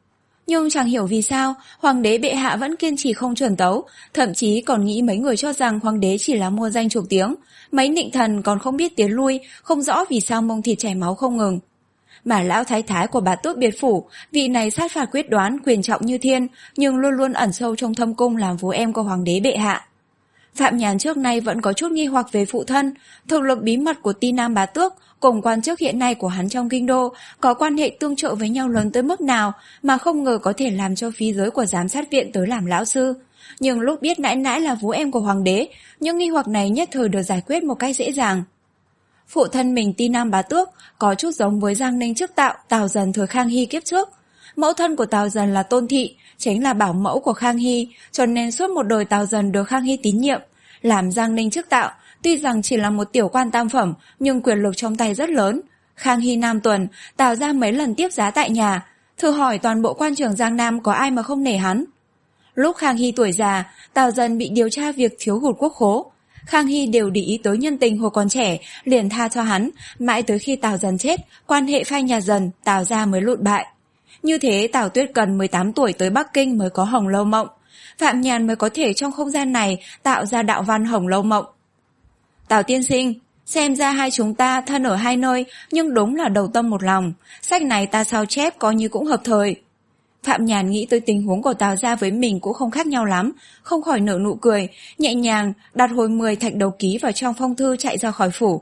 Nhưng chẳng hiểu vì sao, hoàng đế bệ hạ vẫn kiên trì không chuẩn tấu, thậm chí còn nghĩ mấy người cho rằng hoàng đế chỉ là mua danh chuộc tiếng, mấy nịnh thần còn không biết tiến lui, không rõ vì sao mông thịt chảy máu không ngừng. Mà lão thái thái của bà tước biệt phủ, vị này sát phạt quyết đoán, quyền trọng như thiên, nhưng luôn luôn ẩn sâu trong thâm cung làm vú em của hoàng đế bệ hạ. Phạm Nhàn trước nay vẫn có chút nghi hoặc về phụ thân, thực lực bí mật của Ti Nam bá tước cùng quan chức hiện nay của hắn trong kinh đô có quan hệ tương trợ với nhau lớn tới mức nào mà không ngờ có thể làm cho phí giới của giám sát viện tới làm lão sư. Nhưng lúc biết nãi nãi là vú em của hoàng đế, những nghi hoặc này nhất thời được giải quyết một cách dễ dàng. Phụ thân mình Ti Nam bá tước có chút giống với Giang Ninh trước Tạo, Tào Dần thời Khang Hy kiếp trước. Mẫu thân của Tào Dần là Tôn Thị, chính là bảo mẫu của Khang Hy, cho nên suốt một đời Tào Dần được Khang Hy tín nhiệm. Làm Giang Ninh trước Tạo, tuy rằng chỉ là một tiểu quan tam phẩm, nhưng quyền lực trong tay rất lớn. Khang Hy Nam tuần, Tào ra mấy lần tiếp giá tại nhà, thử hỏi toàn bộ quan trường Giang Nam có ai mà không nể hắn. Lúc Khang Hy tuổi già, Tào Dần bị điều tra việc thiếu hụt quốc khố. Khang Hy đều để ý tới nhân tình hồi còn trẻ, liền tha cho hắn, mãi tới khi Tào Dần chết, quan hệ phai nhà dần, Tào gia mới lụn bại. Như thế Tào Tuyết Cần mười tám tuổi tới Bắc Kinh mới có Hồng Lâu Mộng. Phạm Nhàn mới có thể trong không gian này tạo ra đạo văn Hồng Lâu Mộng. Tào tiên sinh, xem ra hai chúng ta thân ở hai nơi nhưng đúng là đầu tâm một lòng. Sách này ta sao chép coi như cũng hợp thời. Phạm Nhàn nghĩ tới tình huống của Tào gia với mình cũng không khác nhau lắm, không khỏi nở nụ cười, nhẹ nhàng đặt hồi mười thạch đầu ký vào trong phong thư chạy ra khỏi phủ.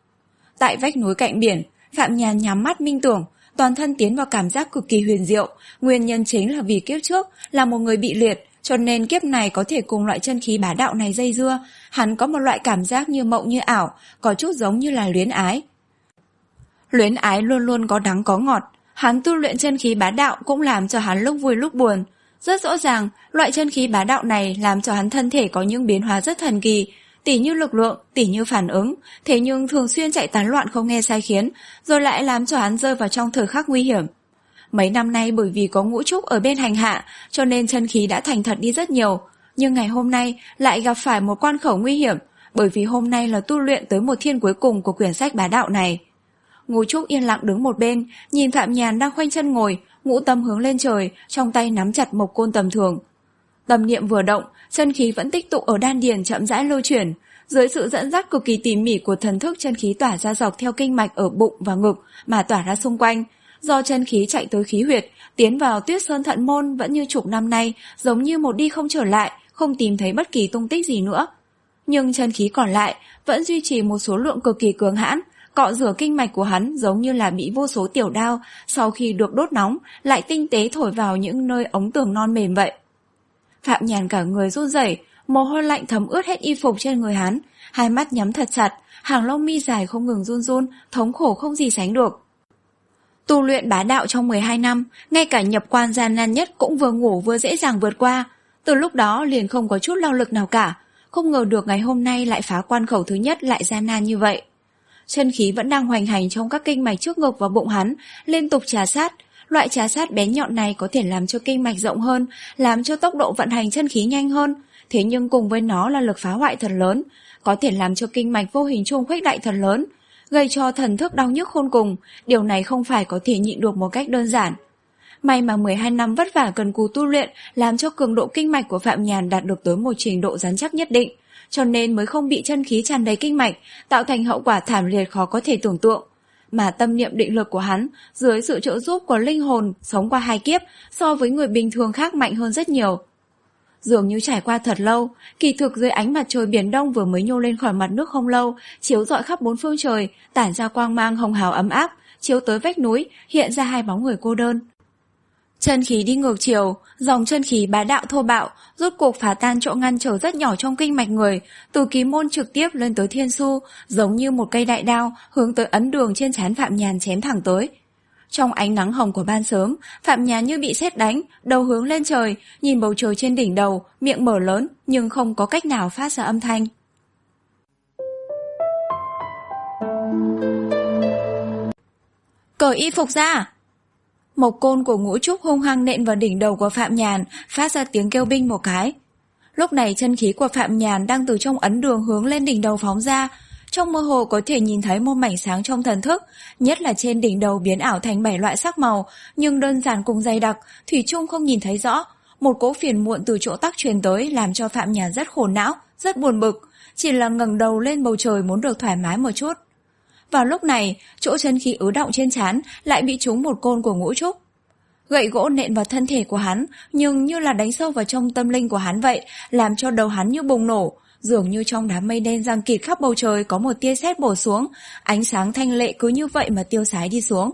Tại vách núi cạnh biển, Phạm Nhàn nhắm mắt minh tưởng, toàn thân tiến vào cảm giác cực kỳ huyền diệu. Nguyên nhân chính là vì kiếp trước là một người bị liệt, cho nên kiếp này có thể cùng loại chân khí bá đạo này dây dưa. Hắn có một loại cảm giác như mộng như ảo, có chút giống như là luyến ái. Luyến ái luôn luôn có đắng có ngọt. Hắn tu luyện chân khí bá đạo cũng làm cho hắn lúc vui lúc buồn. Rất rõ ràng, loại chân khí bá đạo này làm cho hắn thân thể có những biến hóa rất thần kỳ, tỉ như lực lượng, tỉ như phản ứng, thế nhưng thường xuyên chạy tán loạn không nghe sai khiến, rồi lại làm cho hắn rơi vào trong thời khắc nguy hiểm. Mấy năm nay bởi vì có Ngũ Trúc ở bên hành hạ, cho nên chân khí đã thành thật đi rất nhiều, nhưng ngày hôm nay lại gặp phải một quan khẩu nguy hiểm, bởi vì hôm nay là tu luyện tới một thiên cuối cùng của quyển sách bá đạo này. Ngũ Trúc yên lặng đứng một bên, nhìn Phạm Nhàn đang khoanh chân ngồi, ngũ tâm hướng lên trời, trong tay nắm chặt mộc côn tầm thường. Tâm niệm vừa động, chân khí vẫn tích tụ ở đan điền chậm rãi lưu chuyển, dưới sự dẫn dắt cực kỳ tỉ mỉ của thần thức, chân khí tỏa ra dọc theo kinh mạch ở bụng và ngực mà tỏa ra xung quanh. Do chân khí chạy tới khí huyệt, tiến vào Tuyết Sơn Thận Môn vẫn như chục năm nay, giống như một đi không trở lại, không tìm thấy bất kỳ tung tích gì nữa. Nhưng chân khí còn lại vẫn duy trì một số lượng cực kỳ cường hãn, cọ rửa kinh mạch của hắn giống như là bị vô số tiểu đao sau khi được đốt nóng lại tinh tế thổi vào những nơi ống tường non mềm vậy. Phạm Nhàn cả người run rẩy, mồ hôi lạnh thấm ướt hết y phục trên người hắn, hai mắt nhắm thật chặt, hàng lông mi dài không ngừng run run, thống khổ không gì sánh được. Tu luyện bá đạo trong mười hai năm, ngay cả nhập quan gian nan nhất cũng vừa ngủ vừa dễ dàng vượt qua, từ lúc đó liền không có chút lao lực nào cả, không ngờ được ngày hôm nay lại phá quan khẩu thứ nhất lại gian nan như vậy. Chân khí vẫn đang hoành hành trong các kinh mạch trước ngực và bụng hắn, liên tục trà sát. Loại trà sát bén nhọn này có thể làm cho kinh mạch rộng hơn, làm cho tốc độ vận hành chân khí nhanh hơn. Thế nhưng cùng với nó là lực phá hoại thật lớn, có thể làm cho kinh mạch vô hình chung khuếch đại thật lớn, gây cho thần thức đau nhức khôn cùng. Điều này không phải có thể nhịn được một cách đơn giản. May mà mười hai năm vất vả cần cù tu luyện làm cho cường độ kinh mạch của Phạm Nhàn đạt được tới một trình độ rắn chắc nhất định, cho nên mới không bị chân khí tràn đầy kinh mạch, tạo thành hậu quả thảm liệt khó có thể tưởng tượng. Mà tâm niệm định lực của hắn, dưới sự trợ giúp của linh hồn sống qua hai kiếp, so với người bình thường khác mạnh hơn rất nhiều. Dường như trải qua thật lâu, kỳ thực dưới ánh mặt trời biển Đông vừa mới nhô lên khỏi mặt nước không lâu, chiếu rọi khắp bốn phương trời, tản ra quang mang hồng hào ấm áp, chiếu tới vách núi, hiện ra hai bóng người cô đơn. Chân khí đi ngược chiều, dòng chân khí bá đạo thô bạo, rốt cuộc phá tan chỗ ngăn trở rất nhỏ trong kinh mạch người, từ Ký Môn trực tiếp lên tới Thiên Su, giống như một cây đại đao hướng tới ấn đường trên trán Phạm Nhàn chém thẳng tới. Trong ánh nắng hồng của ban sớm, Phạm Nhàn như bị sét đánh, đầu hướng lên trời, nhìn bầu trời trên đỉnh đầu, miệng mở lớn nhưng không có cách nào phát ra âm thanh. Cởi y phục ra! Mộc côn của Ngũ Trúc hung hăng nện vào đỉnh đầu của Phạm Nhàn, phát ra tiếng kêu binh một cái. Lúc này chân khí của Phạm Nhàn đang từ trong ấn đường hướng lên đỉnh đầu phóng ra, trong mơ hồ có thể nhìn thấy một mảnh sáng trong thần thức, nhất là trên đỉnh đầu biến ảo thành bảy loại sắc màu, nhưng đơn giản cùng dày đặc, thủy chung không nhìn thấy rõ. Một cỗ phiền muộn từ chỗ tắc truyền tới làm cho Phạm Nhàn rất khổ não, rất buồn bực, chỉ là ngẩng đầu lên bầu trời muốn được thoải mái một chút. Vào lúc này, chỗ chân khí ứ động trên trán lại bị trúng một côn của Ngũ Trúc. Gậy gỗ nện vào thân thể của hắn, nhưng như là đánh sâu vào trong tâm linh của hắn vậy, làm cho đầu hắn như bùng nổ, dường như trong đám mây đen giăng kịt khắp bầu trời có một tia sét bổ xuống, ánh sáng thanh lệ cứ như vậy mà tiêu sái đi xuống.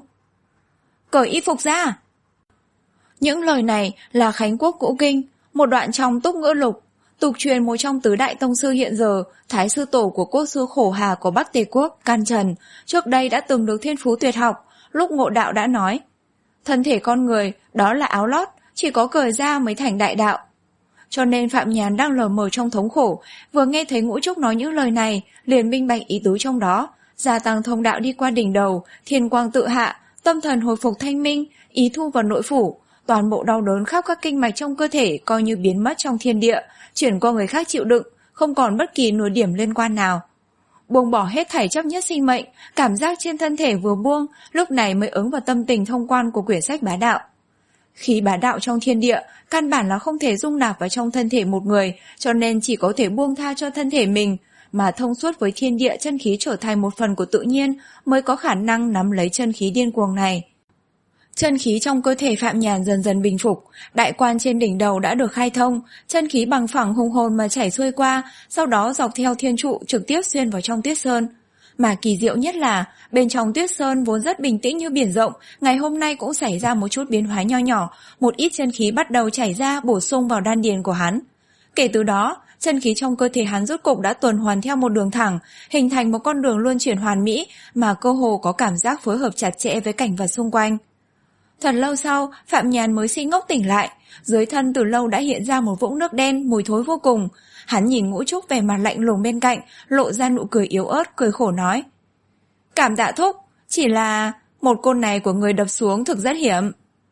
Cởi y phục ra! Những lời này là Khánh Quốc Cũ Kinh, một đoạn trong Túc Ngữ Lục, tục truyền một trong tứ đại tông sư hiện giờ, thái sư tổ của quốc sư Khổ Hà của Bắc Tề Quốc, Can Trần, trước đây đã từng được thiên phú tuyệt học, lúc ngộ đạo đã nói. Thân thể con người, đó là áo lót, chỉ có cởi ra mới thành đại đạo. Cho nên Phạm Nhàn đang lờ mờ trong thống khổ, vừa nghe thấy Ngũ Trúc nói những lời này, liền minh bạch ý tứ trong đó, gia tăng thông đạo đi qua đỉnh đầu, thiên quang tự hạ, tâm thần hồi phục thanh minh, ý thu vào nội phủ, toàn bộ đau đớn khắp các kinh mạch trong cơ thể coi như biến mất trong thiên địa, chuyển qua người khác chịu đựng, không còn bất kỳ nửa điểm liên quan nào. Buông bỏ hết thảy chấp nhất sinh mệnh, cảm giác trên thân thể vừa buông, lúc này mới ứng vào tâm tình thông quan của quyển sách bá đạo. Khí bá đạo trong thiên địa, căn bản là không thể dung nạp vào trong thân thể một người, cho nên chỉ có thể buông tha cho thân thể mình, mà thông suốt với thiên địa chân khí trở thành một phần của tự nhiên, mới có khả năng nắm lấy chân khí điên cuồng này. Chân khí trong cơ thể Phạm Nhàn dần dần bình phục, đại quan trên đỉnh đầu đã được khai thông, chân khí bằng phẳng hùng hồn mà chảy xuôi qua, sau đó dọc theo thiên trụ trực tiếp xuyên vào trong Tuyết Sơn. Mà kỳ diệu nhất là, bên trong Tuyết Sơn vốn rất bình tĩnh như biển rộng, ngày hôm nay cũng xảy ra một chút biến hóa nho nhỏ, một ít chân khí bắt đầu chảy ra bổ sung vào đan điền của hắn. Kể từ đó, chân khí trong cơ thể hắn rốt cục đã tuần hoàn theo một đường thẳng, hình thành một con đường luân chuyển hoàn mỹ mà cơ hồ có cảm giác phối hợp chặt chẽ với cảnh vật xung quanh. Thật lâu sau, Phạm Nhàn mới si ngốc tỉnh lại, dưới thân từ lâu đã hiện ra một vũng nước đen, mùi thối vô cùng. Hắn nhìn Ngũ Trúc vẻ mặt lạnh lùng bên cạnh, lộ ra nụ cười yếu ớt, cười khổ nói. Cảm tạ thúc, chỉ là một côn này của người đập xuống thực rất hiểm.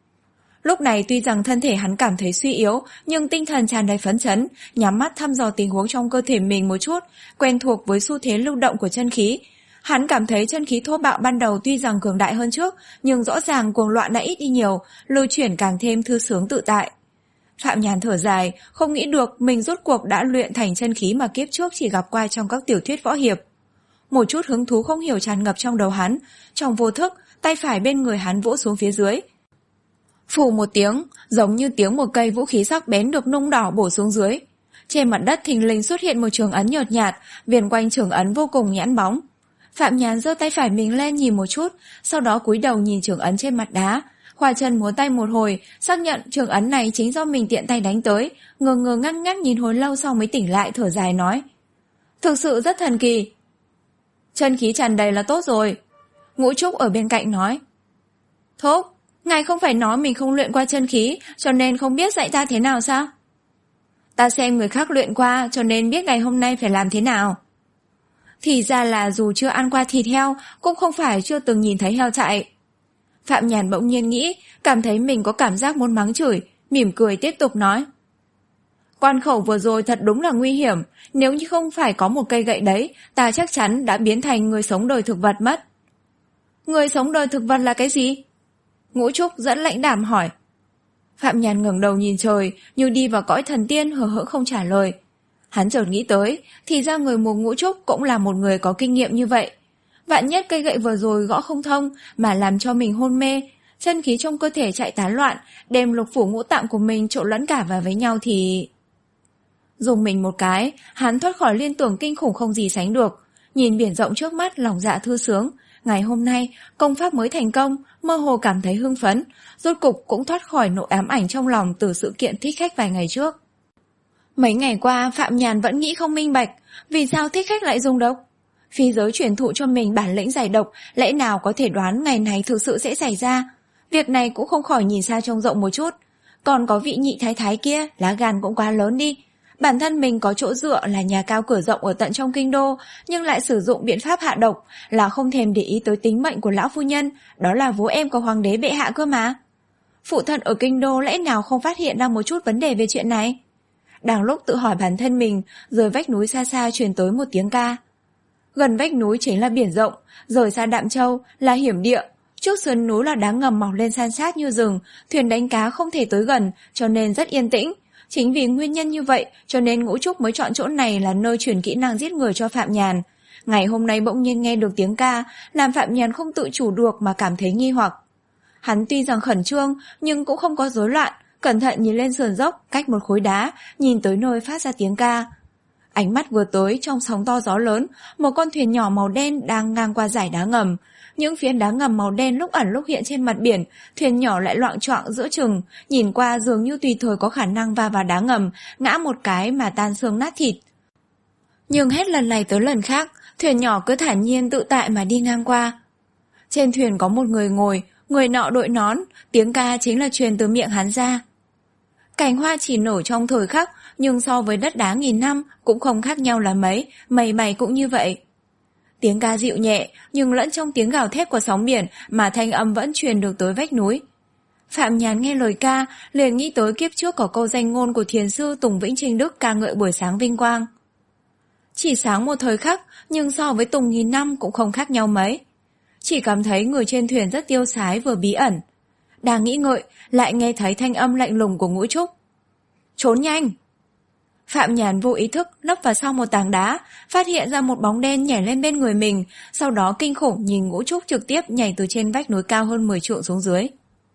Lúc này tuy rằng thân thể hắn cảm thấy suy yếu, nhưng tinh thần tràn đầy phấn chấn, nhắm mắt thăm dò tình huống trong cơ thể mình một chút, quen thuộc với xu thế lưu động của chân khí. Hắn cảm thấy chân khí thô bạo ban đầu tuy rằng cường đại hơn trước, nhưng rõ ràng cuồng loạn đã ít đi nhiều, lưu chuyển càng thêm thư sướng tự tại. Phạm Nhàn thở dài, không nghĩ được mình rốt cuộc đã luyện thành chân khí mà kiếp trước chỉ gặp qua trong các tiểu thuyết võ hiệp. Một chút hứng thú không hiểu tràn ngập trong đầu hắn, trong vô thức, tay phải bên người hắn vỗ xuống phía dưới. Phù một tiếng, giống như tiếng một cây vũ khí sắc bén được nung đỏ bổ xuống dưới. Trên mặt đất thình lình xuất hiện một trường ấn nhợt nhạt, viền quanh trường ấn vô cùng nhẵn bóng. Phạm Nhàn giơ tay phải mình lên nhìn một chút, sau đó cúi đầu nhìn trường ấn trên mặt đá, khoa chân múa tay một hồi, xác nhận trường ấn này chính do mình tiện tay đánh tới, ngơ ngơ ngắt ngắt nhìn hồi lâu sau mới tỉnh lại, thở dài nói. Thực sự rất thần kỳ. Chân khí tràn đầy là tốt rồi. Ngũ Trúc ở bên cạnh nói. Thúc, ngài không phải nói mình không luyện qua chân khí, cho nên không biết dạy ta thế nào sao? Ta xem người khác luyện qua, cho nên biết ngày hôm nay phải làm thế nào. Thì ra là dù chưa ăn qua thịt heo, cũng không phải chưa từng nhìn thấy heo chạy. Phạm Nhàn bỗng nhiên nghĩ, cảm thấy mình có cảm giác muốn mắng chửi, mỉm cười tiếp tục nói. Quan khẩu vừa rồi thật đúng là nguy hiểm, nếu như không phải có một cây gậy đấy, ta chắc chắn đã biến thành người sống đời thực vật mất. Người sống đời thực vật là cái gì? Ngũ Trúc dẫn lãnh đạm hỏi. Phạm Nhàn ngẩng đầu nhìn trời, như đi vào cõi thần tiên, hờ hững không trả lời. Hắn chợt nghĩ tới, thì ra người mù Ngũ Trúc cũng là một người có kinh nghiệm như vậy. Vạn nhất cây gậy vừa rồi gõ không thông mà làm cho mình hôn mê, chân khí trong cơ thể chạy tán loạn, đem lục phủ ngũ tạng của mình trộn lẫn cả vào với nhau thì... Dùng mình một cái, hắn thoát khỏi liên tưởng kinh khủng không gì sánh được. Nhìn biển rộng trước mắt, lòng dạ thư sướng. Ngày hôm nay, công pháp mới thành công, mơ hồ cảm thấy hưng phấn, rốt cục cũng thoát khỏi nỗi ám ảnh trong lòng từ sự kiện thích khách vài ngày trước. Mấy ngày qua, Phạm Nhàn vẫn nghĩ không minh bạch, vì sao thích khách lại dùng độc? Phi giới truyền thụ cho mình bản lĩnh giải độc, lẽ nào có thể đoán ngày này thực sự sẽ xảy ra? Việc này cũng không khỏi nhìn xa trông rộng một chút. Còn có vị nhị thái thái kia, lá gan cũng quá lớn đi. Bản thân mình có chỗ dựa là nhà cao cửa rộng ở tận trong kinh đô, nhưng lại sử dụng biện pháp hạ độc, là không thèm để ý tới tính mệnh của lão phu nhân, đó là bố em của hoàng đế bệ hạ cơ mà. Phụ thân ở kinh đô lẽ nào không phát hiện ra một chút vấn đề về chuyện này? Đang lúc tự hỏi bản thân mình, rồi vách núi xa xa truyền tới một tiếng ca. Gần vách núi chính là biển rộng, rời xa Đạm Châu là hiểm địa. Trước sườn núi là đá ngầm mọc lên san sát như rừng, thuyền đánh cá không thể tới gần, cho nên rất yên tĩnh. Chính vì nguyên nhân như vậy, cho nên Ngũ Trúc mới chọn chỗ này là nơi truyền kỹ năng giết người cho Phạm Nhàn. Ngày hôm nay bỗng nhiên nghe được tiếng ca, làm Phạm Nhàn không tự chủ được mà cảm thấy nghi hoặc. Hắn tuy rằng khẩn trương, nhưng cũng không có rối loạn, cẩn thận nhìn lên sườn dốc, cách một khối đá, nhìn tới nơi phát ra tiếng ca. Ánh mắt vừa tới, trong sóng to gió lớn, một con thuyền nhỏ màu đen đang ngang qua dải đá ngầm. Những phiến đá ngầm màu đen lúc ẩn lúc hiện trên mặt biển, thuyền nhỏ lại loạng choạng giữa chừng, nhìn qua dường như tùy thời có khả năng va vào đá ngầm, ngã một cái mà tan xương nát thịt. Nhưng hết lần này tới lần khác, thuyền nhỏ cứ thản nhiên tự tại mà đi ngang qua. Trên thuyền có một người ngồi, người nọ đội nón, tiếng ca chính là truyền từ miệng hắn ra. Cành hoa chỉ nở trong thời khắc, nhưng so với đất đá nghìn năm cũng không khác nhau là mấy, mày mày cũng như vậy. Tiếng ca dịu nhẹ, nhưng lẫn trong tiếng gào thét của sóng biển mà thanh âm vẫn truyền được tới vách núi. Phạm Nhàn nghe lời ca, liền nghĩ tới kiếp trước có câu danh ngôn của thiền sư Tùng Vĩnh Trinh Đức ca ngợi buổi sáng vinh quang. Chỉ sáng một thời khắc, nhưng so với Tùng nghìn năm cũng không khác nhau mấy. Chỉ cảm thấy người trên thuyền rất tiêu sái vừa bí ẩn. Đang nghĩ ngợi, lại nghe thấy thanh âm lạnh lùng của Ngũ Trúc. Trốn nhanh! Phạm Nhàn vô ý thức nấp vào sau một tảng đá, phát hiện ra một bóng đen nhảy lên bên người mình, sau đó kinh khủng nhìn Ngũ Trúc trực tiếp nhảy từ trên vách núi cao hơn mười trượng xuống dưới.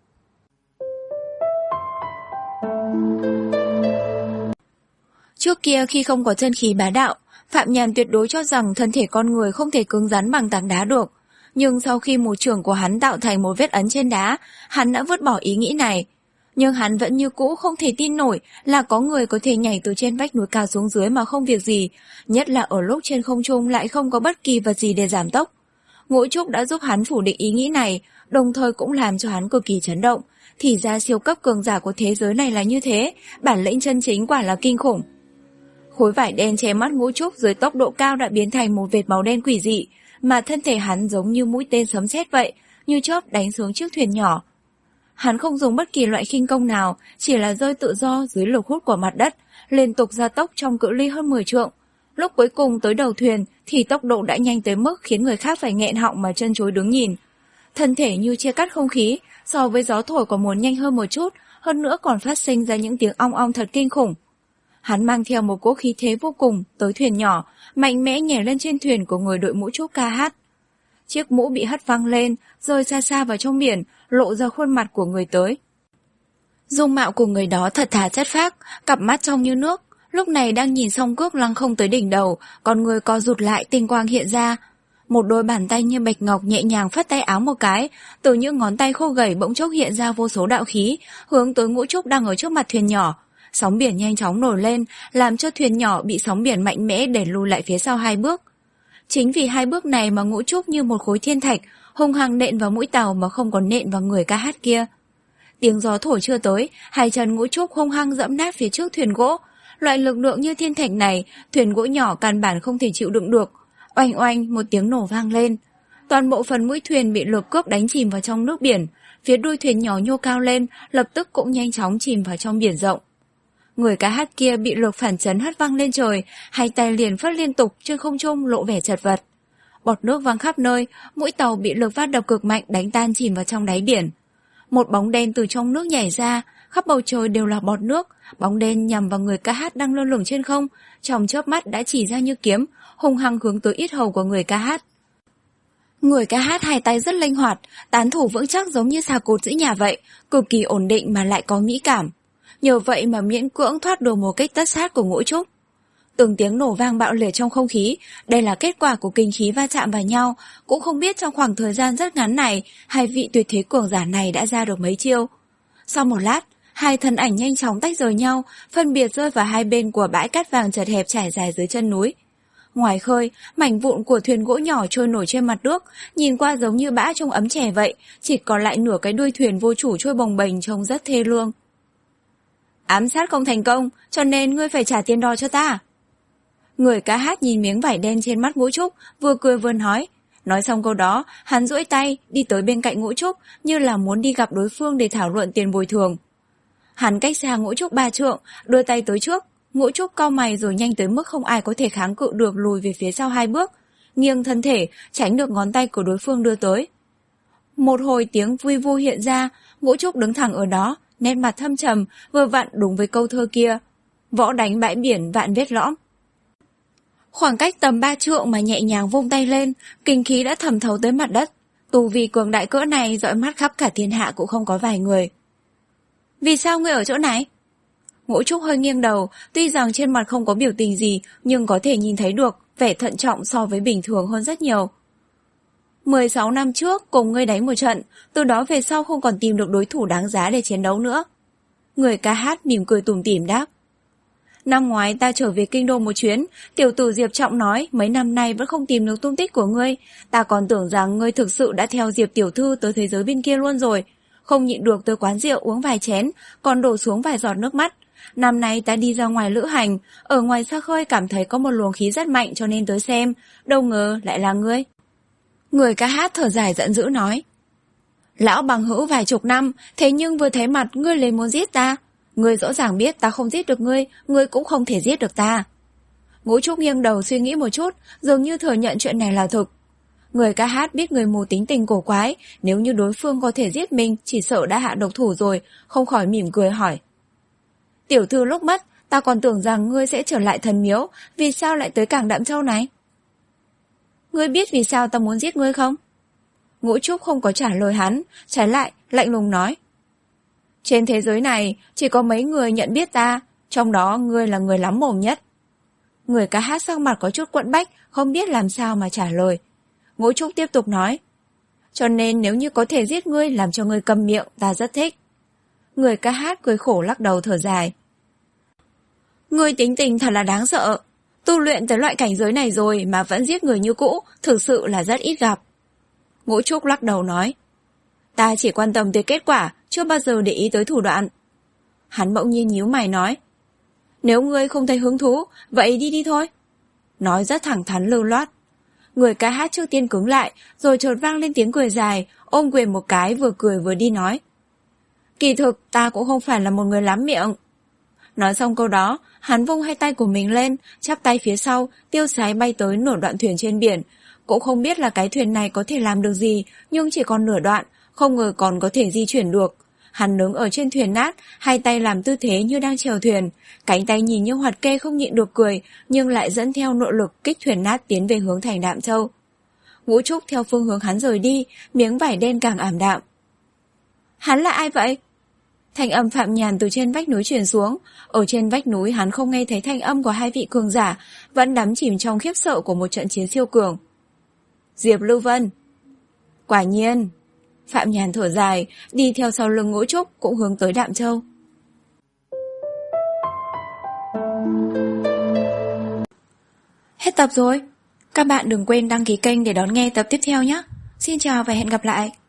Trước kia khi không có chân khí bá đạo, Phạm Nhàn tuyệt đối cho rằng thân thể con người không thể cứng rắn bằng tảng đá được. Nhưng sau khi một chưởng của hắn tạo thành một vết ấn trên đá, hắn đã vứt bỏ ý nghĩ này. Nhưng hắn vẫn như cũ không thể tin nổi là có người có thể nhảy từ trên vách núi cao xuống dưới mà không việc gì, nhất là ở lúc trên không trung lại không có bất kỳ vật gì để giảm tốc. Ngũ Trúc đã giúp hắn phủ định ý nghĩ này, đồng thời cũng làm cho hắn cực kỳ chấn động. Thì ra siêu cấp cường giả của thế giới này là như thế, bản lĩnh chân chính quả là kinh khủng. Khối vải đen che mắt Ngũ Trúc dưới tốc độ cao đã biến thành một vệt màu đen quỷ dị, mà thân thể hắn giống như mũi tên sấm sét vậy, như chớp đánh xuống chiếc thuyền nhỏ. Hắn không dùng bất kỳ loại khinh công nào, chỉ là rơi tự do dưới lực hút của mặt đất, liên tục gia tốc trong cự ly hơn mười trượng. Lúc cuối cùng tới đầu thuyền thì tốc độ đã nhanh tới mức khiến người khác phải nghẹn họng mà chân chối đứng nhìn. Thân thể như chia cắt không khí, so với gió thổi còn muốn nhanh hơn một chút, hơn nữa còn phát sinh ra những tiếng ong ong thật kinh khủng. Hắn mang theo một cỗ khí thế vô cùng tới thuyền nhỏ, mạnh mẽ nhảy lên trên thuyền của người đội mũ trúc ca hát. Chiếc mũ bị hất văng lên, rơi xa xa vào trong biển, lộ ra khuôn mặt của người tới. Dung mạo của người đó thật thà chất phác, cặp mắt trong như nước, lúc này đang nhìn song cước lăng không tới đỉnh đầu, còn người co rụt lại tinh quang hiện ra. Một đôi bàn tay như bạch ngọc nhẹ nhàng phất tay áo một cái, từ những ngón tay khô gầy bỗng chốc hiện ra vô số đạo khí, hướng tới Ngũ Trúc đang ở trước mặt thuyền nhỏ. Sóng biển nhanh chóng nổi lên, làm cho thuyền nhỏ bị sóng biển mạnh mẽ đẩy lùi lại phía sau hai bước. Chính vì hai bước này mà Ngũ Trúc như một khối thiên thạch, hung hăng nện vào mũi tàu mà không còn nện vào người ca hát kia. Tiếng gió thổi chưa tới, hai chân Ngũ Trúc hung hăng dẫm nát phía trước thuyền gỗ. Loại lực lượng như thiên thạch này, thuyền gỗ nhỏ căn bản không thể chịu đựng được. Oanh oanh một tiếng nổ vang lên. Toàn bộ phần mũi thuyền bị lực cước đánh chìm vào trong nước biển. Phía đuôi thuyền nhỏ nhô cao lên, lập tức cũng nhanh chóng chìm vào trong biển rộng. Người ca hát kia bị lực phản chấn hất văng lên trời, hai tay liền phất liên tục trên không trung lộ vẻ chật vật. Bọt nước văng khắp nơi, mũi tàu bị lực phát đập cực mạnh đánh tan chìm vào trong đáy biển. Một bóng đen từ trong nước nhảy ra, khắp bầu trời đều là bọt nước, bóng đen nhằm vào người ca hát đang lơ lửng trên không, trong chớp mắt đã chỉ ra như kiếm, hung hăng hướng tới yết hầu của người ca hát. Người ca hát hai tay rất linh hoạt, tán thủ vững chắc giống như xà cột giữ nhà vậy, cực kỳ ổn định mà lại có mỹ cảm. Nhờ vậy mà miễn cưỡng thoát được một kích tất sát của Ngũ Trúc. Từng tiếng nổ vang bạo liệt trong không khí, đây là kết quả của kinh khí va chạm vào nhau, cũng không biết trong khoảng thời gian rất ngắn này, hai vị tuyệt thế cường giả này đã ra được mấy chiêu. Sau một lát, hai thân ảnh nhanh chóng tách rời nhau, phân biệt rơi vào hai bên của bãi cát vàng chật hẹp trải dài dưới chân núi. Ngoài khơi, mảnh vụn của thuyền gỗ nhỏ trôi nổi trên mặt nước, nhìn qua giống như bã trong ấm chè vậy, chỉ còn lại nửa cái đuôi thuyền vô chủ trôi bồng bềnh trông rất thê lương. Ám sát không thành công, cho nên ngươi phải trả tiền đò cho ta. Người ca hát nhìn miếng vải đen trên mắt Ngũ Trúc, vừa cười vừa nói. Nói xong câu đó, hắn duỗi tay, đi tới bên cạnh Ngũ Trúc, như là muốn đi gặp đối phương để thảo luận tiền bồi thường. Hắn cách xa Ngũ Trúc ba trượng, đưa tay tới trước. Ngũ Trúc cau mày rồi nhanh tới mức không ai có thể kháng cự được lùi về phía sau hai bước. nghiêng thân thể, tránh được ngón tay của đối phương đưa tới. Một hồi tiếng vui vui hiện ra, Ngũ Trúc đứng thẳng ở đó, nét mặt thâm trầm, vừa vặn đúng với câu thơ kia. Võ đánh bãi biển vạn vết lõm. Khoảng cách tầm ba trượng mà nhẹ nhàng vung tay lên, kinh khí đã thẩm thấu tới mặt đất. Tu vi cường đại cỡ này dõi mắt khắp cả thiên hạ cũng không có vài người. Vì sao ngươi ở chỗ này? Ngũ Trúc hơi nghiêng đầu, tuy rằng trên mặt không có biểu tình gì, nhưng có thể nhìn thấy được vẻ thận trọng so với bình thường hơn rất nhiều. mười sáu năm trước cùng ngươi đánh một trận, từ đó về sau không còn tìm được đối thủ đáng giá để chiến đấu nữa. Người ca hát mỉm cười tủm tỉm đáp. Năm ngoái ta trở về kinh đô một chuyến, tiểu tử Diệp Trọng nói mấy năm nay vẫn không tìm được tung tích của ngươi. Ta còn tưởng rằng ngươi thực sự đã theo Diệp tiểu thư tới thế giới bên kia luôn rồi. Không nhịn được tới quán rượu uống vài chén, còn đổ xuống vài giọt nước mắt. Năm nay ta đi ra ngoài lữ hành, ở ngoài xa khơi cảm thấy có một luồng khí rất mạnh cho nên tới xem, đâu ngờ lại là ngươi. Người ca hát thở dài giận dữ nói. Lão bằng hữu vài chục năm, thế nhưng vừa thấy mặt ngươi lấy muốn giết ta. Ngươi rõ ràng biết ta không giết được ngươi, ngươi cũng không thể giết được ta. Ngũ Trúc nghiêng đầu suy nghĩ một chút, dường như thừa nhận chuyện này là thực. Người ca hát biết người mù tính tình cổ quái, nếu như đối phương có thể giết mình, chỉ sợ đã hạ độc thủ rồi, không khỏi mỉm cười hỏi. Tiểu thư lúc mất, ta còn tưởng rằng ngươi sẽ trở lại thần miếu, vì sao lại tới cảng Đạm Châu này? Ngươi biết vì sao ta muốn giết ngươi không? Ngũ Trúc không có trả lời hắn, trái lại, lạnh lùng nói. Trên thế giới này, chỉ có mấy người nhận biết ta, trong đó ngươi là người lắm mồm nhất. Người ca hát sắc mặt có chút quẫn bách, không biết làm sao mà trả lời. Ngũ Trúc tiếp tục nói. Cho nên nếu như có thể giết ngươi làm cho ngươi câm miệng, ta rất thích. Người ca hát cười khổ lắc đầu thở dài. Ngươi tính tình thật là đáng sợ. Tu luyện tới loại cảnh giới này rồi mà vẫn giết người như cũ, thực sự là rất ít gặp. Ngũ Trúc lắc đầu nói. Ta chỉ quan tâm tới kết quả, chưa bao giờ để ý tới thủ đoạn. Hắn bỗng nhiên nhíu mày nói. Nếu ngươi không thấy hứng thú, vậy đi đi thôi. Nói rất thẳng thắn lưu loát. Người ca hát trước tiên cứng lại, rồi chợt vang lên tiếng cười dài, ôm quyền một cái vừa cười vừa đi nói. Kỳ thực ta cũng không phải là một người lắm miệng. Nói xong câu đó, hắn vung hai tay của mình lên, chắp tay phía sau, tiêu sái bay tới nửa đoạn thuyền trên biển. Cũng không biết là cái thuyền này có thể làm được gì, nhưng chỉ còn nửa đoạn, không ngờ còn có thể di chuyển được. Hắn đứng ở trên thuyền nát, hai tay làm tư thế như đang chèo thuyền, cánh tay nhìn như hoạt kê không nhịn được cười, nhưng lại dẫn theo nội lực kích thuyền nát tiến về hướng thành Đạm Châu. Ngũ Trúc theo phương hướng hắn rời đi, miếng vải đen càng ảm đạm. Hắn là ai vậy? Thanh âm Phạm Nhàn từ trên vách núi truyền xuống. Ở trên vách núi hắn không nghe thấy thanh âm của hai vị cường giả, vẫn đắm chìm trong khiếp sợ của một trận chiến siêu cường. Diệp Lưu Vân. Quả nhiên. Phạm Nhàn thở dài, đi theo sau lưng Ngũ Trúc cũng hướng tới Đạm Châu. Hết tập rồi. Các bạn đừng quên đăng ký kênh để đón nghe tập tiếp theo nhé. Xin chào và hẹn gặp lại.